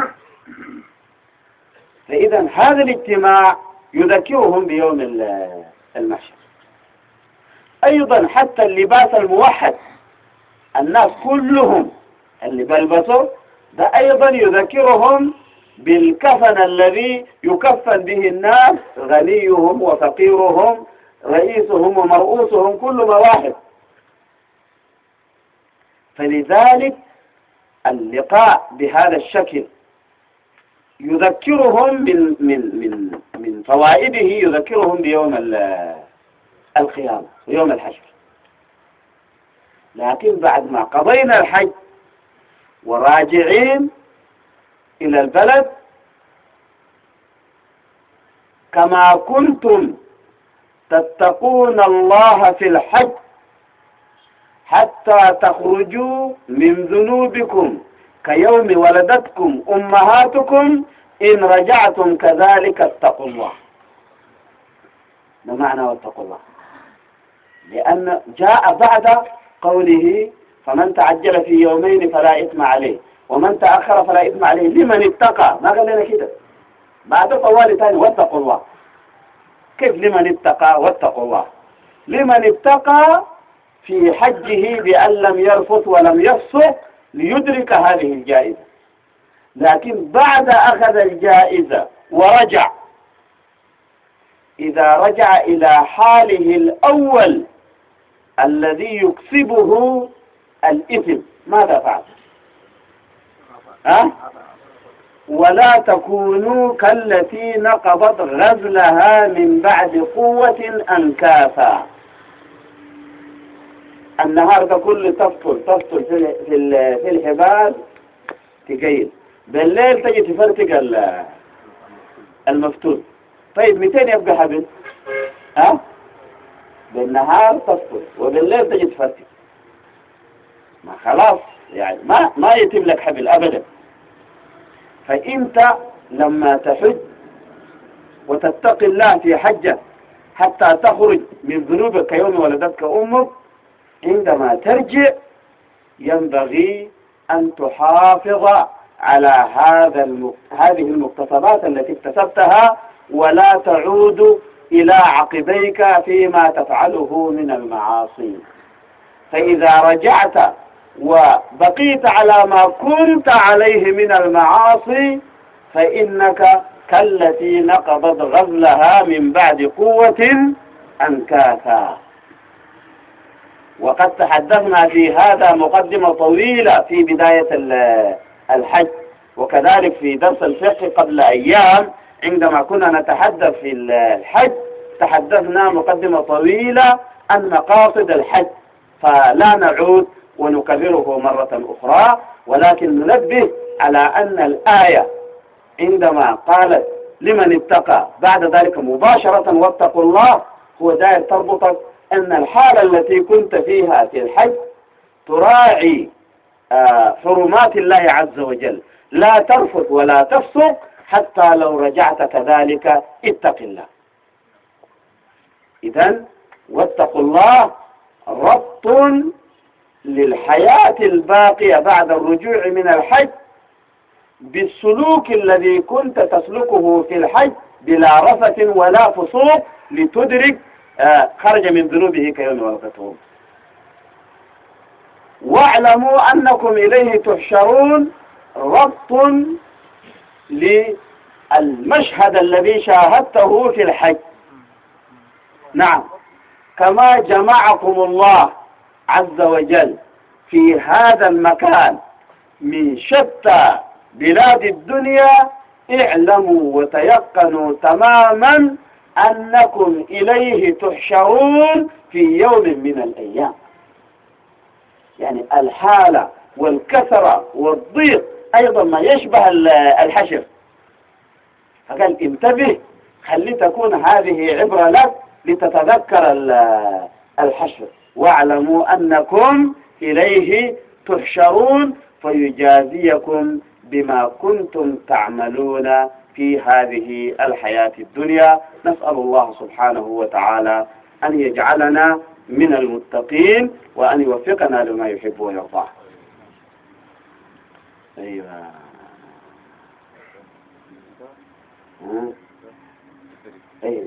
فإذا هذا الاجتماع يذكرهم بيوم المحشر. أيضا حتى اللباس الموحد، الناس كلهم اللي بلبسه ده أيضا يذكرهم بالكفن الذي يكفن به الناس، غنيهم وفقيرهم، رئيسهم ومرؤوسهم، كل ما واحد. فلذلك اللقاء بهذا الشكل يذكرهم من من من من فوائده، يذكرهم بيوم القيامة ويوم الحشر. لكن بعد ما قضينا الحج وراجعين إلى البلد، كما كنتم تتقون الله في الحج حتى تخرجوا من ذنوبكم كيوم ولدتكم أمهاتكم، إن رجعتم كذلك اتقوا الله. ما معنى واتقوا الله؟ لأن جاء بعد قوله فمن تعجل في يومين فلا إثم عليه ومن تأخر فلا إثم عليه لمن اتقى. ما قال لنا كده؟ بعد طوال ثاني واتقوا الله. كيف لمن اتقى واتقوا الله؟ لمن اتقى في حجه بأن لم يرفث ولم يفسق ليدرك هذه الجائزة. لكن بعد أخذ الجائزة ورجع، إذا رجع إلى حاله الأول الذي يكسبه الإثم ماذا فعل؟ أه؟ ولا تكونوا كالتي نقضت غزلها من بعد قوة أنكاثا. النهار ده كله تفطر تفطر في في الحبال تقيل، بالليل تجي تفرتق المفتول. طيب متين يبقى حبل؟ ها؟ أه؟ بالنهار تفطر وبالليل تجي تفرتق، ما خلاص يعني ما ما يتم لك حبل أبدا. فأنت لما تحج وتتقي الله في حجة حتى تخرج من ذنوبك كيوم ولدتك أمك، عندما ترجع ينبغي أن تحافظ على هذا المك... هذه المكتسبات التي اكتسبتها، ولا تعود إلى عقبيك فيما تفعله من المعاصي. فإذا رجعت وبقيت على ما كنت عليه من المعاصي فإنك كالتي نقضت غزلها من بعد قوة أنكاثا. وقد تحدثنا في هذا مقدمة طويلة في بداية الحج، وكذلك في درس الفقه قبل أيام عندما كنا نتحدث في الحج تحدثنا مقدمة طويلة عن مقاصد الحج، فلا نعود ونكرره مرة أخرى، ولكن ننبه على أن الآية عندما قالت لمن اتقى بعد ذلك مباشرة واتقوا الله، هو دائر تربطك أن الحالة التي كنت فيها في الحج تراعي حرمات الله عز وجل، لا ترفض ولا تفسق، حتى لو رجعت كذلك اتق الله. إذن واتقوا الله ربط للحياة الباقية بعد الرجوع من الحج بالسلوك الذي كنت تسلكه في الحج بلا رفث ولا فسوق، لتدرك خرج من ذنوبه كيوم ولدته. واعلموا أنكم إليه تحشرون ربط للمشهد الذي شاهدته في الحج. نعم، كما جمعكم الله عز وجل في هذا المكان من شتى بلاد الدنيا، اعلموا وتيقنوا تماما أنكم إليه تحشرون في يوم من الأيام. يعني الحالة والكثرة والضيق أيضا ما يشبه الحشر. فقال انتبه، خلي تكون هذه عبرة لك لتتذكر الحشر. واعلموا أنكم إليه تحشرون فيجازيكم بما كنتم تعملون في هذه الحياة الدنيا. نسأل الله سبحانه وتعالى أن يجعلنا من المتقين وأن يوفقنا لما يحب ويرضاه. أيوة. أيوة.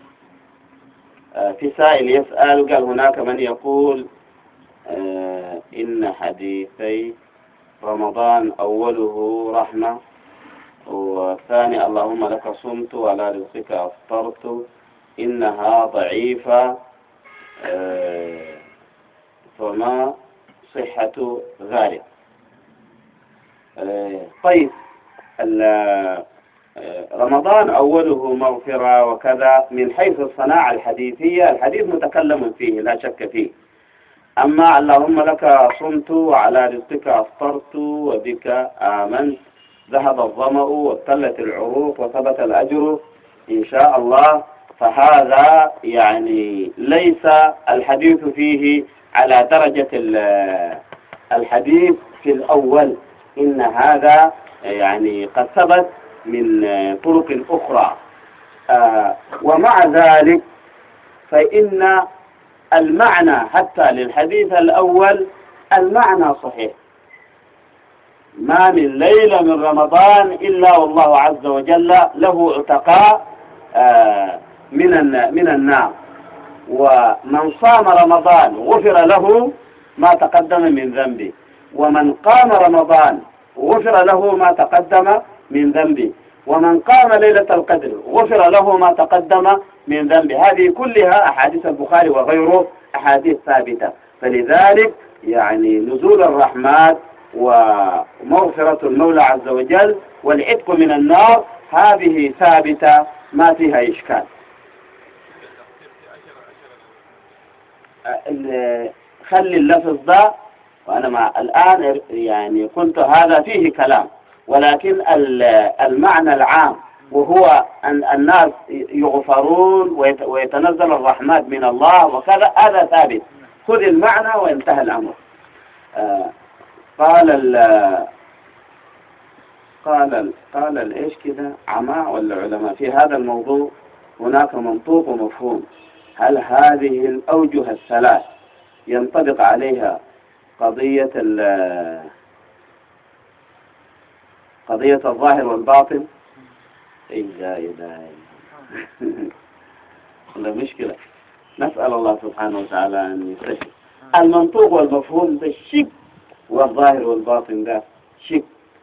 في سائل يسأل، قال هناك من يقول آه إن حديثي رمضان أوله رحمة، والثاني اللهم لك صمت وعلى رزقك أفطرت، إنها ضعيفة، آه، فما صحة ذلك؟ آه، طيب، رمضان أوله مغفرة وكذا من حيث الصناعة الحديثية الحديث متكلم فيه لا شك فيه. أما اللهم لك صمت وعلى رزقك أفطرت وبك آمنت ذهب الظمأ وابتلت العروق وثبت الأجر إن شاء الله، فهذا يعني ليس الحديث فيه على درجة الحديث في الأول، إن هذا يعني قد ثبت من طرق أخرى. آه ومع ذلك فإن المعنى حتى للحديث الأول المعنى صحيح. ما من ليلة من رمضان إلا والله عز وجل له عتقاء آه من من النار، ومن صام رمضان غفر له ما تقدم من ذنبه، ومن قام رمضان غفر له ما تقدم من ذنبه، ومن قام ليلة القدر غفر له ما تقدم من ذنبه. هذه كلها أحاديث البخاري وغيره أحاديث ثابتة. فلذلك يعني نزول الرحمات ومغفرة المولى عز وجل والعتق من النار هذه ثابتة ما فيها إشكال. خلي اللفظ ده، وأنا مع الآن يعني كنت هذا فيه كلام، ولكن المعنى العام وهو أن الناس يغفرون ويتنزل الرحمات من الله وكذا، هذا ثابت. خذ المعنى وانتهى الأمر. آه قال ال قال ال قال الإيش كده عماء والعلماء في هذا الموضوع هناك منطوق ومفهوم. هل هذه الأوجه الثلاث ينطبق عليها قضية قضية الظاهر والباطن؟ إيه لا إله إلا مشكلة. نسأل الله سبحانه وتعالى أن يسهل. المنطوق والمفهوم ده شك، والظاهر والباطن ده شك.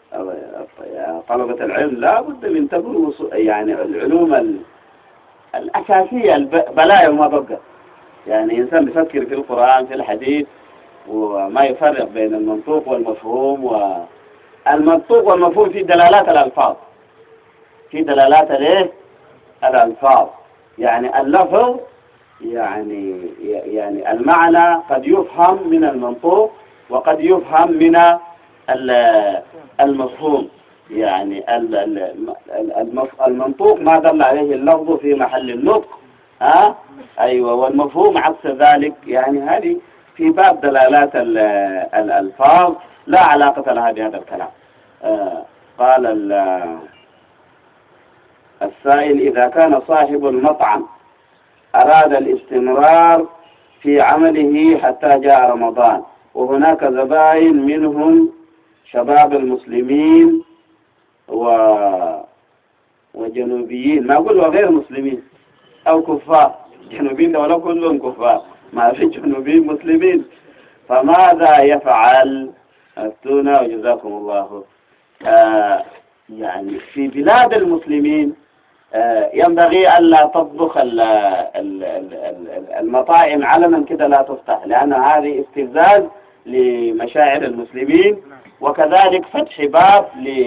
طلبة العلم لا بد من تبرز يعني العلوم الأساسية البلايا وما بقى. يعني إنسان بيفكر في القرآن في الحديث وما يفرق بين المنطوق والمفهوم. والمنطوق والمفهوم في دلالات الألفاظ، في دلالات الايه الألفاظ. يعني اللفظ يعني يعني المعنى قد يفهم من المنطوق وقد يفهم من المفهوم. يعني المنطوق ما دل عليه اللفظ في محل النطق، ها أيوة، والمفهوم عكس ذلك. يعني هذه في باب دلالات الألفاظ لا علاقة لها بهذا الكلام. آه قال السائل: إذا كان صاحب المطعم أراد الاستمرار في عمله حتى جاء رمضان، وهناك زبائن منهم شباب المسلمين و... وجنوبيين، ما أقول وغير مسلمين أو كفار، جنوبيين ولا كلهم كفار، ما في جنوبيين مسلمين، فماذا يفعل؟ أفتونا وجزاكم الله. آه يعني في بلاد المسلمين آه ينبغي ألا تطبخ المطاعم علنا كده، لا تفتح، لأن هذه استفزاز لمشاعر المسلمين، وكذلك فتح باب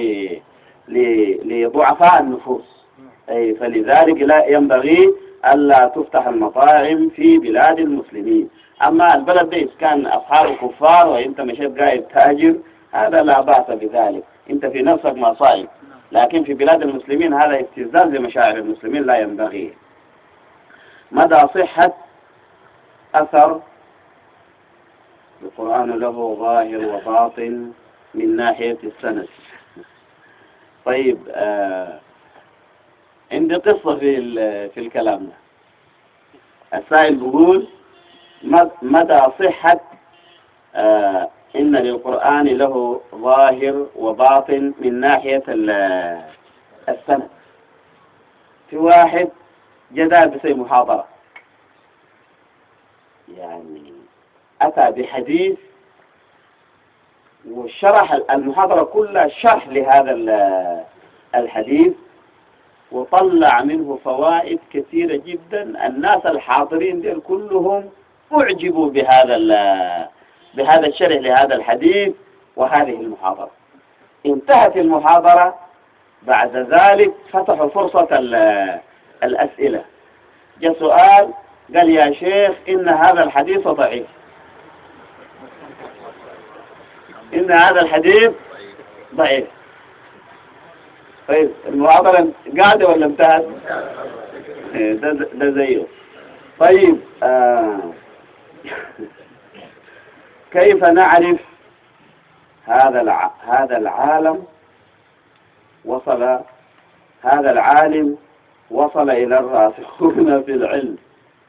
لضعفاء النفوس. أي فلذلك لا ينبغي ألا تفتح المطاعم في بلاد المسلمين. أما البلد ده كان أصحاب كفار وإنت مشيت قاعد تاجر، هذا لا بأس بذلك، أنت في نفسك مصائب. لكن في بلاد المسلمين هذا استفزاز لمشاعر المسلمين لا ينبغي. مدى صحة أثر القرآن له ظاهر وباطن من ناحية السند؟ طيب، آه عندي قصة في في الكلام ده. السائل بيقول: مدى صحة آه إن للقرآن له ظاهر وباطن من ناحية السند. في واحد جدال بسي محاضرة، يعني أتى بحديث والشرح المحاضرة كلها شرح لهذا الحديث، وطلع منه فوائد كثيرة جدا. الناس الحاضرين دول كلهم أعجبوا بهذا بهذا الشرح لهذا الحديث وهذه المحاضرة. انتهت المحاضرة، بعد ذلك فتحوا فرصة الأسئلة. جاء سؤال قال يا شيخ إن هذا الحديث ضعيف، إن هذا الحديث ضعيف. طيب المحاضرة قاعدة ولا انتهت؟ ده, ده زيه. طيب آه كيف نعرف هذا الع... هذا العالم وصل هذا العالم وصل إلى الراسخون في العلم؟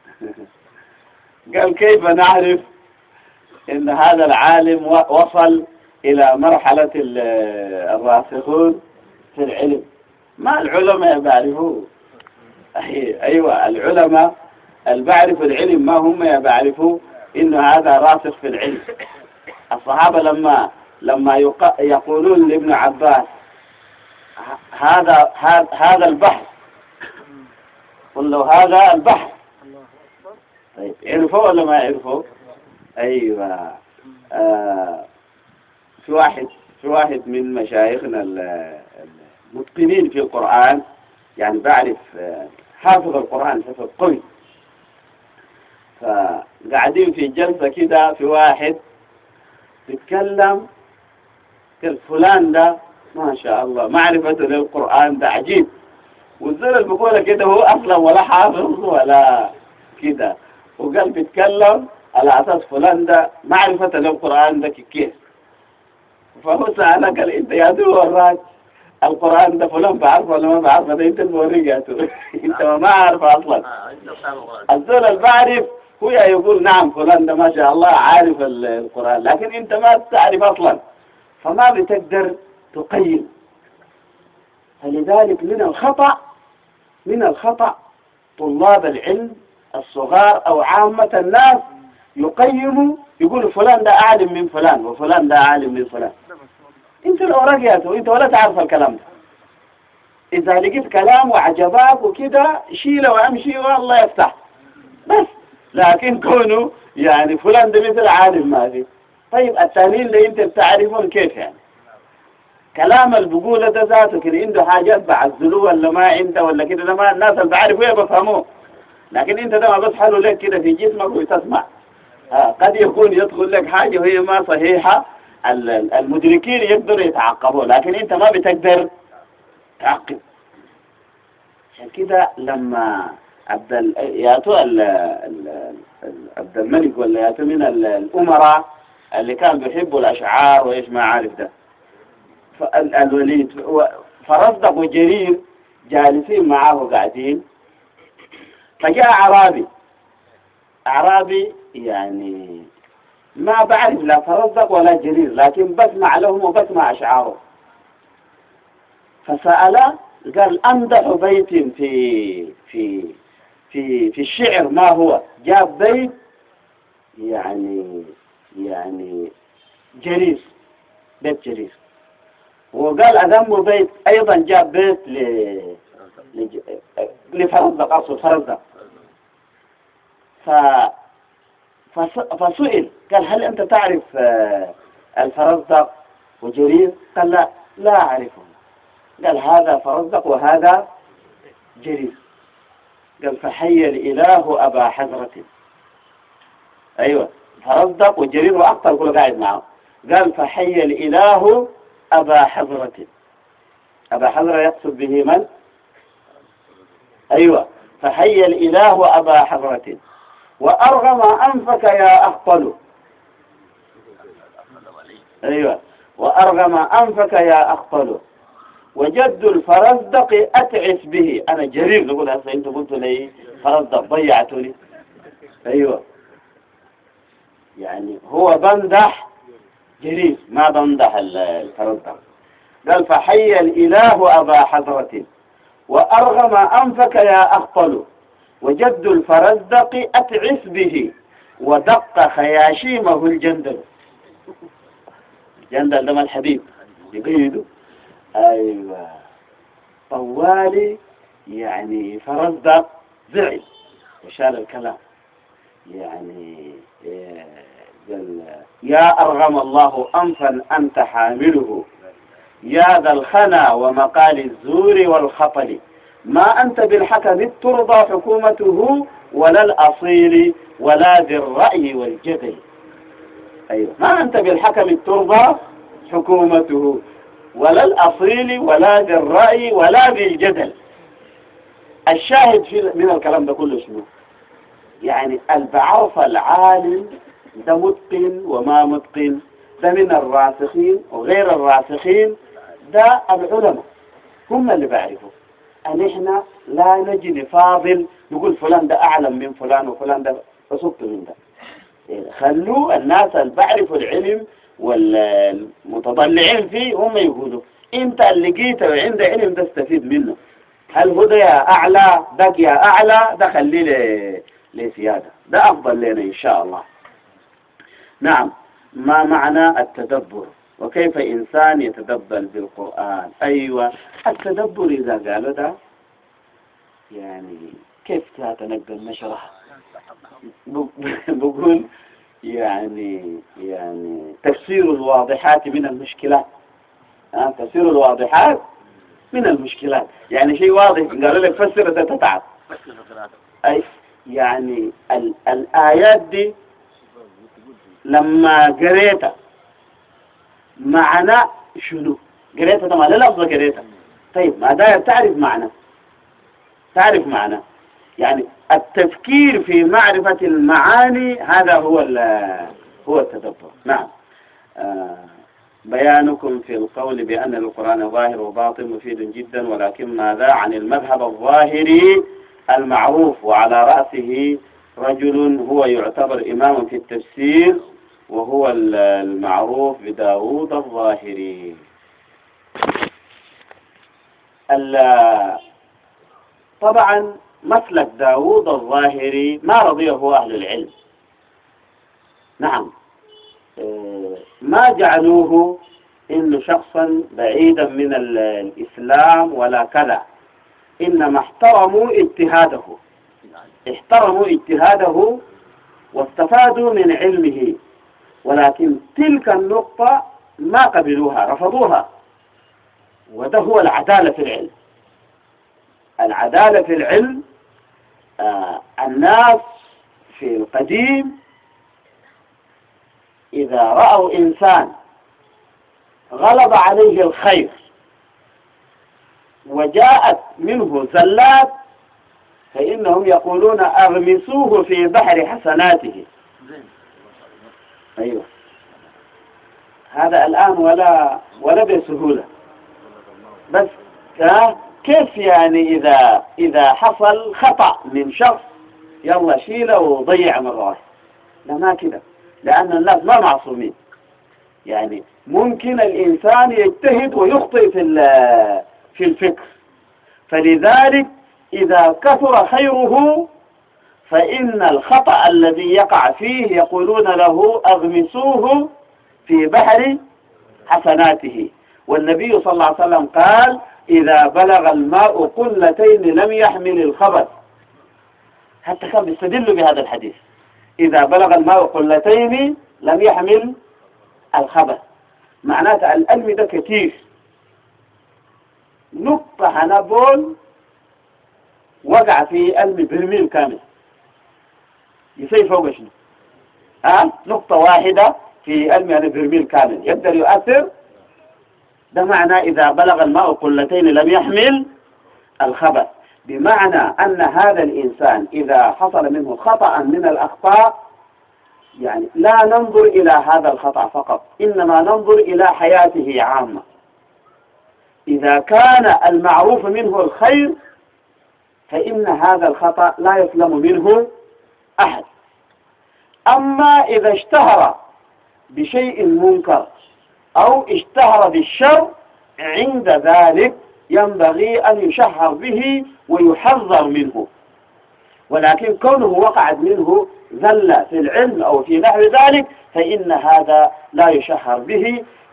قال كيف نعرف إن هذا العالم وصل إلى مرحلة الراسخون في العلم؟ ما العلماء يعرفوا. أيوة العلماء اللي بعرفوا العلم ما هم يعرفوا إنه هذا راسخ في العلم. الصحابة لما لما يقولون لابن عباس هذا هذا البحر، قل له هذا البحر. طيب يعرفوا ولا ما يعرفوا؟ أيوة. آه في واحد في واحد من مشايخنا المتقنين في القرآن، يعني بعرف حافظ القرآن حفظ قوي، فقاعدين في جلسة كده في واحد بيتكلم قال فلان ده ما شاء الله معرفته للقرآن ده عجيب، والزول اللي بيقول كده هو أصلا ولا حافظ ولا كده، وقال بيتكلم على أساس فلان ده معرفته للقرآن ده كيف. فهو سأله قال أنت يا دو وراك القرآن ده فلان بعرفه ولا ما بعرفه؟ ده أنت الموريجاته أنت ما عارف أصلا. الزول اللي بعرف هو يقول نعم فلان ده ما شاء الله عارف القرآن، لكن أنت ما تعرف أصلا، فما بتقدر تقيم. فلذلك من الخطأ من الخطأ طلاب العلم الصغار أو عامة الناس يقيموا يقولوا فلان ده عالم من فلان وفلان ده عالم من فلان. انت لو رجعته انت ولا تعرف الكلام ده، اذا لقيت كلام وعجبك وكده شيله وامشي والله يفتح بس. لكن كونه يعني فلان ده مثل عالم ما في. طيب الثانيين اللي انت بتعرفون كيف يعني كلام اللي بيقوله ده ذاته كده عنده حاجات بعزلوه ولا ما عنده ولا كده، ده ما الناس اللي بعرفوه بفهموه، لكن انت ده ما بس حلو لك كده في جسمك وتسمع. آه قد يكون يدخل لك حاجة وهي ما صحيحة، المدركين يقدروا يتعقبوا، لكن انت ما بتقدر تعقب. عشان كده لما عبد ال... ياتو ال... ال... عبد الملك ولا ياتو من الأمراء اللي كان بيحبوا الأشعار وإيش ما عارف ده، الوليد فرصدق وجرير جالسين معاه قاعدين، فجاء أعرابي أعرابي يعني ما بعرف لا فرصدق ولا جرير، لكن بسمع لهم وبسمع أشعاره. فسأله قال أمدح بيت في في في في الشعر ما هو؟ جاب بيت يعني يعني جرير، بيت جرير. وقال أذم بيت أيضا جاب بيت ل لفرزدق، أقصد فرزدق. ف فسئل قال هل أنت تعرف الفرزدق وجرير؟ قال لا لا أعرفه. قال هذا فرزدق وهذا جرير. قال فحي الإله أبا حزرة. أيوة فرزدق وجرير وأكثر كله قاعد معه. قال فحي الإله أبا حزرة. أبا حزرة يقصد به من؟ أيوة فحي الإله أبا حزرة وأرغم أنفك يا أخطل. أيوة وأرغم أنفك يا أخطل وجد الفرزدق أتعس به. أنا جرير نقول هسه أنت قلت لي فرزدق ضيعتني. أيوة يعني هو بمدح جرير ما بمدح الفرزدق. قال فحي الإله أبا حزرة وأرغم أنفك يا أخطل وجد الفرزدق أتعس به ودق خياشيمه الجندل. جندل دم الحديد يقيدوا. أيوة طوالي يعني فرزدق زعل وشال الكلام يعني جل يا أرغم الله أنفا أنت حامله يا ذا الخنا ومقال الزور والخطل ما أنت بالحكم ترضى حكومته ولا الأصيل ولا ذي الرأي والجدل. أيوة ما أنت بالحكم ترضى حكومته ولا الأصيل ولا ذي الرأي ولا ذي الجدل. الشاهد في من الكلام ده كله شنو؟ يعني البعرف العالم ده متقن وما متقن، ده من الراسخين وغير الراسخين، ده العلماء هم اللي بعرفوا. أن إحنا لا نجي نفاضل نقول فلان ده أعلم من فلان وفلان ده أصبت من ده. خلوا الناس اللي بعرفوا العلم والمتضلعين فيه هم يقولوا انت اللي جيت وعند علم ده استفيد منه. هل هو ده يا أعلى داك يا أعلى ده خليه لسيادة، ده أفضل لنا إن شاء الله. نعم. ما معنى التدبر وكيف إنسان يتدبر بالقرآن؟ أيوة التدبر إذا قالوا ده يعني كيف تنقل نشرح بقول يعني يعني تفسير الواضحات من المشكلات. أه؟ تفسير الواضحات من المشكلات يعني شيء واضح قالوا لك فسر ده تتعب. أي يعني ال الآيات دي لما قريتها معنى شنو؟ قريتها طبعا لا لفظة قريتها. طيب ما ده تعرف معنى، تعرف معنى يعني التفكير في معرفة المعاني هذا هو هو التدبر. نعم. آه بيانكم في القول بأن القرآن ظاهر وباطن مفيد جدا، ولكن ماذا عن المذهب الظاهري المعروف وعلى رأسه رجل هو يعتبر إماما في التفسير وهو المعروف بداود الظاهري. طبعا مسلك داود الظاهري ما رضيه أهل العلم. نعم. ما جعلوه إنه شخصا بعيدا من الإسلام ولا كذا، إنما احترموا اجتهاده، احترموا اجتهاده واستفادوا من علمه، ولكن تلك النقطة ما قبلوها، رفضوها. وده هو العدالة في العلم. العدالة في العلم آه الناس في القديم إذا رأوا إنسان غلب عليه الخير وجاءت منه زلات فإنهم يقولون أغمسوه في بحر حسناته. أيوة هذا الآن ولا ولا بسهولة. بس كيف يعني إذا إذا حصل خطأ من شخص يلا شيله وضيع مرة واحدة؟ لا ما كده، لأن الناس ما معصومين. يعني ممكن الإنسان يجتهد ويخطئ في في الفكر، فلذلك إذا كثر خيره فإن الخطأ الذي يقع فيه يقولون له أغمسوه في بحر حسناته. والنبي صلى الله عليه وسلم قال إذا بلغ الماء قلتين لم يحمل الخبث. حتى كان بيستدلوا بهذا الحديث، إذا بلغ الماء قلتين لم يحمل الخبث. معناته العلم ده كثير. نقطة هنبول وقع في علم برميل كامل يسير فوق شنو؟ أه؟ نقطة واحدة في علم يعني برميل كامل يقدر يؤثر. ده معنى إذا بلغ الماء قلتين لم يحمل الخبث، بمعنى أن هذا الإنسان إذا حصل منه خطأ من الأخطاء يعني لا ننظر إلى هذا الخطأ فقط، إنما ننظر إلى حياته عامة. إذا كان المعروف منه الخير فإن هذا الخطأ لا يسلم منه أحد. أما إذا اشتهر بشيء منكر أو اشتهر بالشر عند ذلك ينبغي أن يشهر به ويحذر منه. ولكن كونه وقعت منه زلة في العلم أو في نحو ذلك فإن هذا لا يشهر به،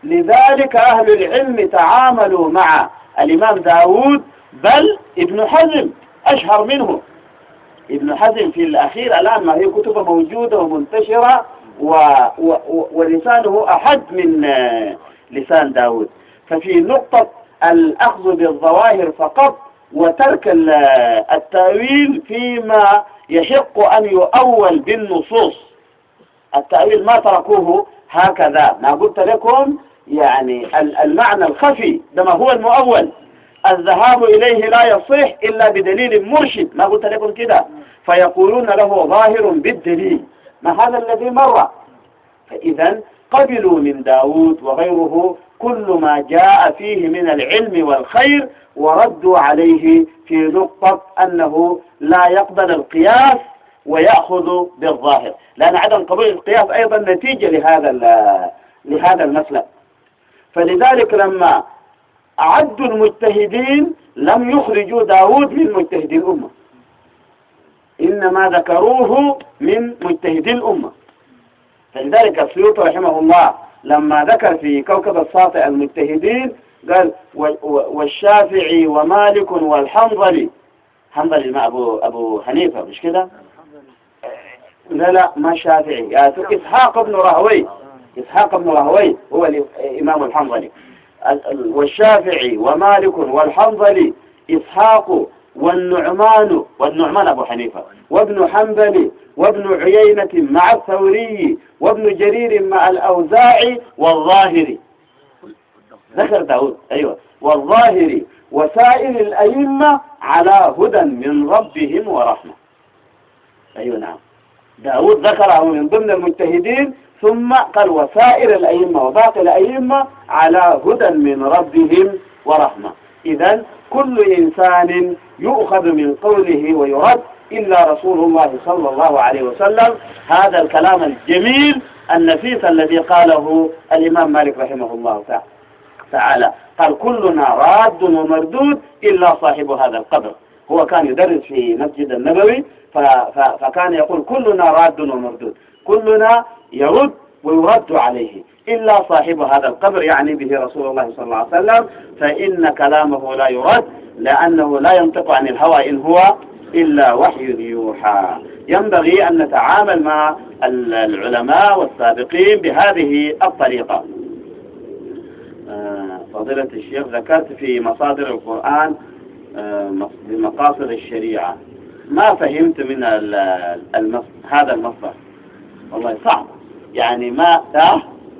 لذلك أهل العلم تعاملوا مع الإمام داود، بل ابن حزم أشهر منه. ابن حزم في الأخير الآن ما هي كتبه موجودة ومنتشرة و... و... ولسانه أحد من لسان داود. ففي نقطة الأخذ بالظواهر فقط وترك التأويل فيما يحق أن يؤول بالنصوص، التأويل ما تركوه هكذا. ما قلت لكم يعني المعنى الخفي ده ما هو المؤول، الذهاب إليه لا يصح إلا بدليل مرشد، ما قلت لكم كده، فيقولون له ظاهر بالدليل، ما هذا الذي مر. فإذا قبلوا من داود وغيره كل ما جاء فيه من العلم والخير، وردوا عليه في نقطة أنه لا يقبل القياس ويأخذ بالظاهر، لأن عدم قبول القياس أيضا نتيجة لهذا لهذا المسلك. فلذلك لما عدوا المجتهدين لم يخرجوا داود من مجتهدي الأمة، إنما ذكروه من مجتهدي الأمة. فلذلك السيوطي رحمه الله لما ذكر في كوكب الساطع المجتهدين قال والشافعي ومالك والحنظلي، حنظلي مع أبو, أبو حنيفة مش كده؟ لا لا ما الشافعي، يعني إسحاق بن راهويه، إسحاق بن راهويه هو الإمام الحنظلي. والشافعي ومالك والحنظلي إسحاق والنعمان، والنعمان أبو حنيفة، وابن حنبل وابن عيينة مع الثوري وابن جرير مع الأوزاعي والظاهري، ذكر داود أيوة، والظاهري وسائر الأئمة على هدى من ربهم ورحمة. أيوة نعم، داود ذكره من ضمن المجتهدين، ثم قال وسائر الأئمة وباقي الأئمة على هدى من ربهم ورحمة. إذن كل إنسان يؤخذ من قوله ويرد إلا رسول الله صلى الله عليه وسلم. هذا الكلام الجميل النفيس الذي قاله الإمام مالك رحمه الله تعالى، قال كلنا راد ومردود إلا صاحب هذا القبر. هو كان يدرس في مسجد النبوي فكان يقول كلنا راد ومردود، كلنا يرد ويرد عليه إلا صاحب هذا القبر، يعني به رسول الله صلى الله عليه وسلم، فإن كلامه لا يرد لأنه لا ينطق عن الهوى إن هو إلا وحي يوحى. ينبغي أن نتعامل مع العلماء والسابقين بهذه الطريقة. فضيلة الشيخ ذكرت في مصادر القرآن بمقاصد الشريعة، ما فهمت من المصدر هذا المصدر، والله صعب يعني ما ده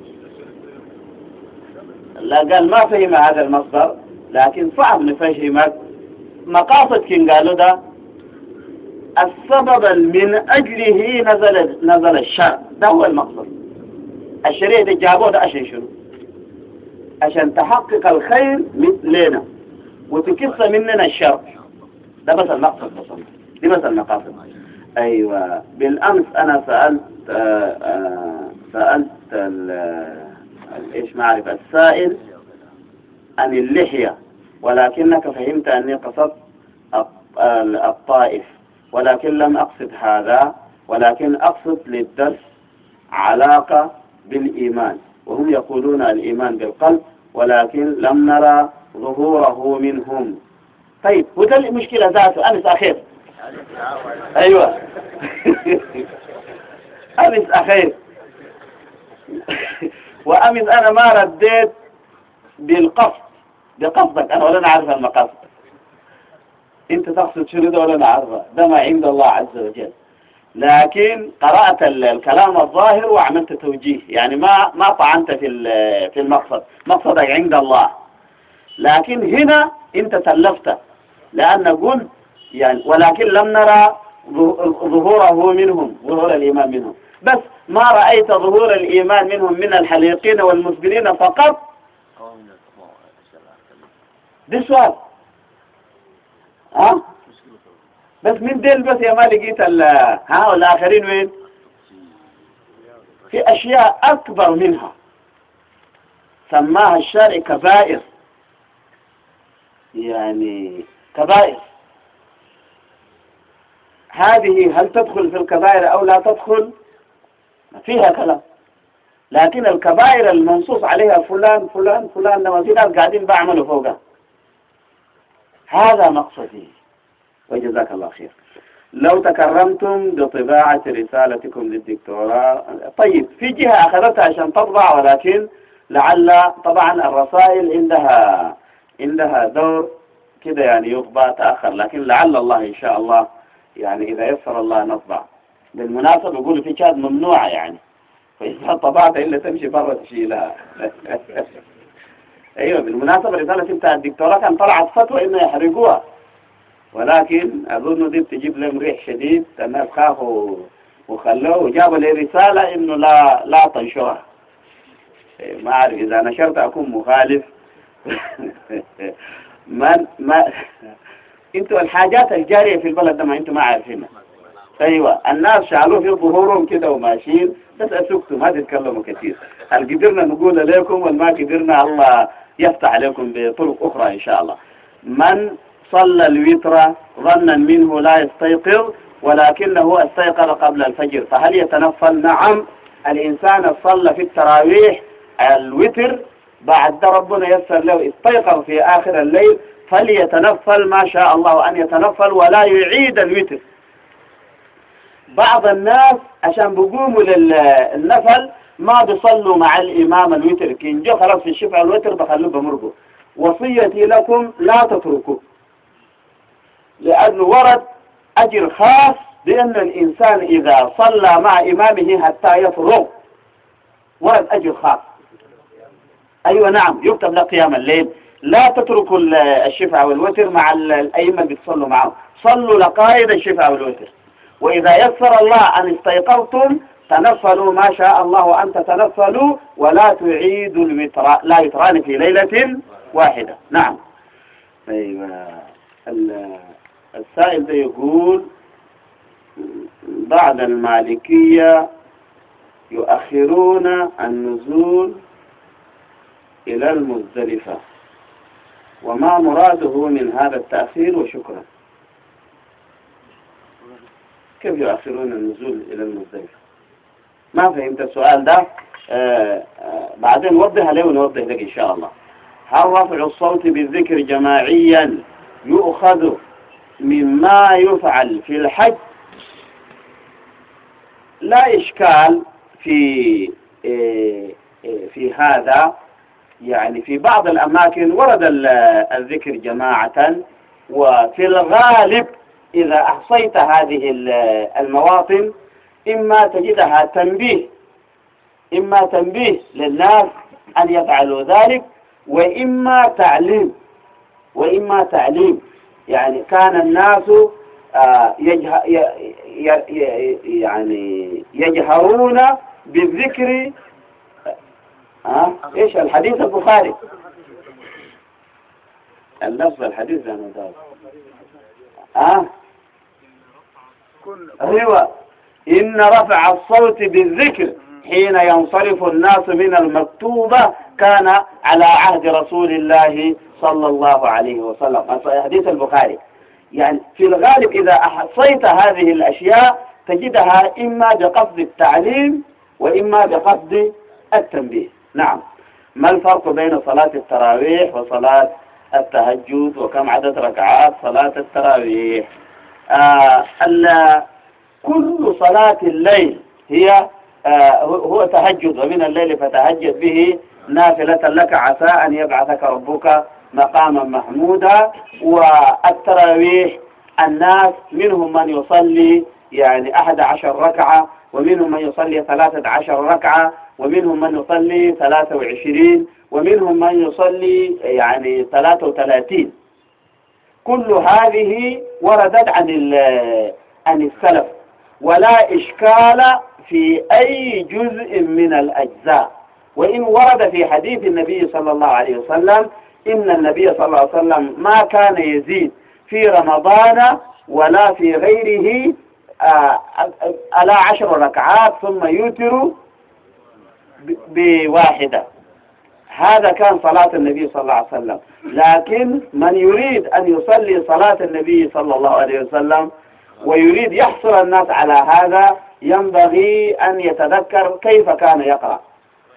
لا قال ما فهم هذا المصدر، لكن صعب نفهمك مقاصد كن قالوا ده السبب من أجله نزل نزل الشرع، ده هو المقصد. الشريعة دي جابوه ده عشان شنو؟ عشان تحقق الخير لنا وتكف مننا الشر، ده بس المقصد، بس دي بس المقاصد. أيوة بالأمس أنا سألت آآ آآ سألت إيش ما أعرف السائل عن اللحية، ولكنك فهمت أني قصدت الطائف، ولكن لم أقصد هذا، ولكن أقصد للدرس علاقة بالإيمان، وهم يقولون الإيمان بالقلب ولكن لم نرى ظهوره منهم. طيب وده المشكلة ذاته. أمس أخير أيوة أمس أخير وأمس أنا ما رديت بالقصد، بقصدك أنا ولا نعرف المقاصد، أنت تقصد شنو ده ولا نعرفه، ده ما عند الله عز وجل. لكن قرأت الكلام الظاهر وعملت توجيه، يعني ما ما طعنت في في المقصد، مقصدك عند الله، لكن هنا أنت تلفت، لأن قلت يعني ولكن لم نرى ظهوره منهم، ظهور الإيمان منهم، بس ما رأيت ظهور الإيمان منهم من الحليقين والمسبلين فقط. ده سؤال ها، بس من ديل بس يا ما لقيت ها والآخرين وين؟ في أشياء أكبر منها سماها الشارع كبائر، يعني كبائر هذه هل تدخل في الكبائر أو لا تدخل؟ فيها كلام، لكن الكبائر المنصوص عليها فلان فلان فلان لما في ناس قاعدين بعملوا فوقها. هذا مقصدي وجزاك الله خير. لو تكرمتم بطباعة رسالتكم للدكتوراه. طيب في جهة أخذتها عشان تطبع، ولكن لعل طبعا الرسائل عندها عندها دور كده يعني يطبع تأخر، لكن لعل الله إن شاء الله يعني إذا يسر الله نطبع. بالمناسبة يقولوا في شهادة ممنوعة يعني، فإذا طبعت إلا تمشي برا تشيلها. أيوة بالمناسبة رسالة بتاع الدكتوراه كان طلعت فتوى إنه يحرقوها، ولكن أظن دي بتجيب لهم ريح شديد، الناس خافوا وخلوه وجابوا لي رسالة إنه لا لا تنشرها. ما أعرف إذا نشرت أكون مخالف. ما ما أنتوا الحاجات الجارية في البلد ده ما أنتوا ما عارفينها. أيوة الناس شعلوه في ظهورهم كده وماشيين، بس أسكتوا ما تتكلموا كثير. هل قدرنا نقول لكم وما قدرنا الله يفتح عليكم بطرق أخرى إن شاء الله. من صلى الوتر ظنا منه لا يستيقظ ولكنه استيقظ قبل الفجر فهل يتنفل؟ نعم، الإنسان صلى في التراويح الوتر بعد ربنا يسر له استيقظ في آخر الليل فليتنفل ما شاء الله أن يتنفل ولا يعيد الوتر. بعض الناس عشان بيقوموا للنفل ما بيصلوا مع الإمام الوتر، كين جو خلاص في الشفع الوتر بخلوه بمرقه. وصيتي لكم لا تتركوا، لأنه ورد أجر خاص بأن الإنسان إذا صلى مع إمامه حتى يفرغ ورد أجر خاص. أيوة نعم يكتب له قيام الليل. لا تتركوا الشفع والوتر مع الأئمة اللي بتصلوا معهم، صلوا لقائد الشفع والوتر. وإذا يسر الله أن استيقظتم تنفلوا ما شاء الله أن تتنفلوا ولا تعيدوا الوتر، لا يتران في ليلة واحدة. نعم. أيوة السائل ده يقول بعد المالكية يؤخرون النزول إلى المزدلفة، وما مراده من هذا التأخير؟ وشكرا. كيف يؤخرون النزول إلى المزدلفة؟ ما فهمت السؤال ده. آه آه بعدين نوضح عليه ونوضح لك إن شاء الله. هل رفع الصوت بالذكر جماعيا يؤخذ مما يفعل في الحج؟ لا إشكال في في هذا، يعني في بعض الأماكن ورد الذكر جماعة، وفي الغالب إذا أحصيت هذه المواطن إما تجدها تنبيه إما تنبيه للناس أن يفعلوا ذلك، وإما تعليم وإما تعليم يعني كان الناس يجه يعني يجهرون بالذكر. ها ايش الحديث البخاري اللفظ الحديث يعني ده ها ايوه ان رفع الصوت بالذكر حين ينصرف الناس من المكتوبة كان على عهد رسول الله صلى الله عليه وسلم. حديث البخاري. يعني في الغالب إذا أحصيت هذه الأشياء تجدها إما بقصد التعليم وإما بقصد التنبيه. نعم. ما الفرق بين صلاة التراويح وصلاة التهجد، وكم عدد ركعات صلاة التراويح؟ آه كل صلاة الليل هي آه هو تهجد، ومن الليل فتهجد به نافلة لك عسى أن يبعثك ربك مقاما محمودا. والتراويح الناس منهم من يصلي يعني أحد عشر ركعة، ومنهم من يصلي ثلاثة عشر ركعة، ومنهم من يصلي ثلاثة وعشرين، ومنهم من يصلي يعني ثلاثة وثلاثين. كل هذه وردت عن عن السلف، ولا إشكال في أي جزء من الأجزاء. وإن ورد في حديث النبي صلى الله عليه وسلم إن النبي صلى الله عليه وسلم ما كان يزيد في رمضان ولا في غيره على عشر ركعات ثم يوتر بواحدة. هذا كان صلاة النبي صلى الله عليه وسلم. لكن من يريد أن يصلي صلاة النبي صلى الله عليه وسلم ويريد يحصر الناس على هذا ينبغي أن يتذكر كيف كان يقرأ.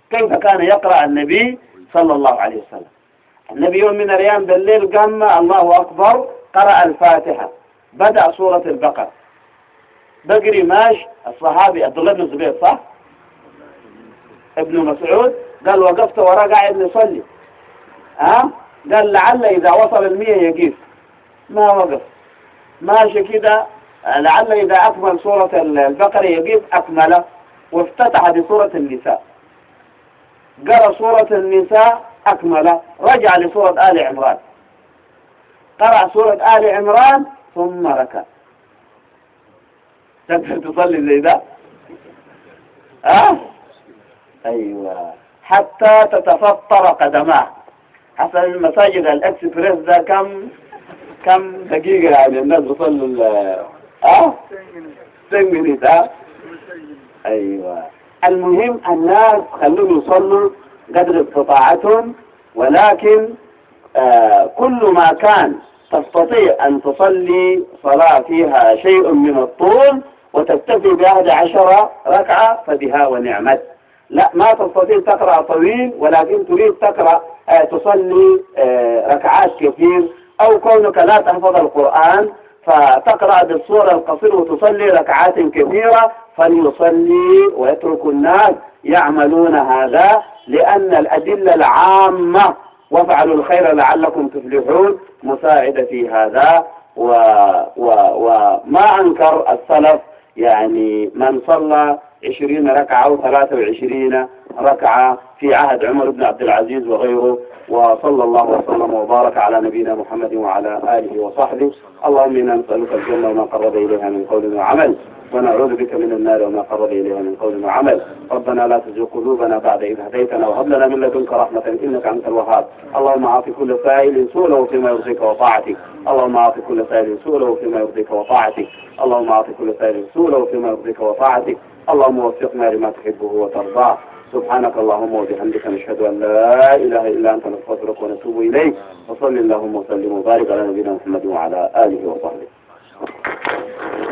كيف كان يقرأ النبي صلى الله عليه وسلم. النبي يوم من الأيام بالليل قام الله أكبر قرأ الفاتحة، بدأ سورة البقرة، بقري ماش الصحابي عبد الله بن الزبير صح؟ ابن مسعود قال وقفت وراء قاعد نصلي، ها؟ قال لعل إذا وصل المية يقيف، ما وقف، ماشي كده لعل إذا أكمل سورة البقرة يقيف، أكمله وافتتح بسورة النساء، قرأ سورة النساء أكمله، رجع لسورة آل عمران، قرأ سورة آل عمران ثم ركع. تقدر تصلي زي ده؟ ها؟ أيوة، حتى تتفطر قدماه. حسن المساجد الإكسبريس ده كم كم دقيقة يعني الناس بيصلوا اه سجن ها. ايوه، المهم الناس خلوهم يصلوا قدر استطاعتهم، ولكن آه كل ما كان تستطيع ان تصلي صلاة فيها شيء من الطول وتكتفي بأحد عشر ركعة فبها ونعمت. لا، ما تستطيع تقرأ طويل ولكن تريد تقرأ آه تصلي آه ركعات كثير، أو كونك لا تحفظ القرآن فتقرأ بالصورة القصيرة وتصلي ركعات كثيرة، فليصلي ويترك الناس يعملون هذا، لأن الأدلة العامة وافعلوا الخير لعلكم تفلحون مساعدة في هذا. و و وما أنكر السلف يعني من صلى عشرين ركعة أو ثلاثة وعشرين ركعة في عهد عمر بن عبد العزيز وغيره. وصلى الله وسلم وبارك على نبينا محمد وعلى آله وصحبه. اللهم إنا نسألك الجنة وما قرب إليها من قول وعمل، ونعوذ بك من النار وما قرب إليها من قول وعمل. ربنا لا تزغ قلوبنا بعد إذ هديتنا وهب لنا من لدنك رحمة إنك أنت الوهاب. اللهم أعط كل سائل سؤله فيما يرضيك وطاعتك. اللهم أعط كل سائل سؤله فيما يرضيك وطاعتك. اللهم أعط كل سائل سؤله فيما يرضيك وطاعتك. اللهم وفقنا لما تحبه وترضاه. سبحانك اللهم وبحمدك نشهد أن لا إله إلا أنت نستغفرك ونتوب إليك. وصل اللهم وسلم وبارك على نبينا محمد وعلى آله وصحبه.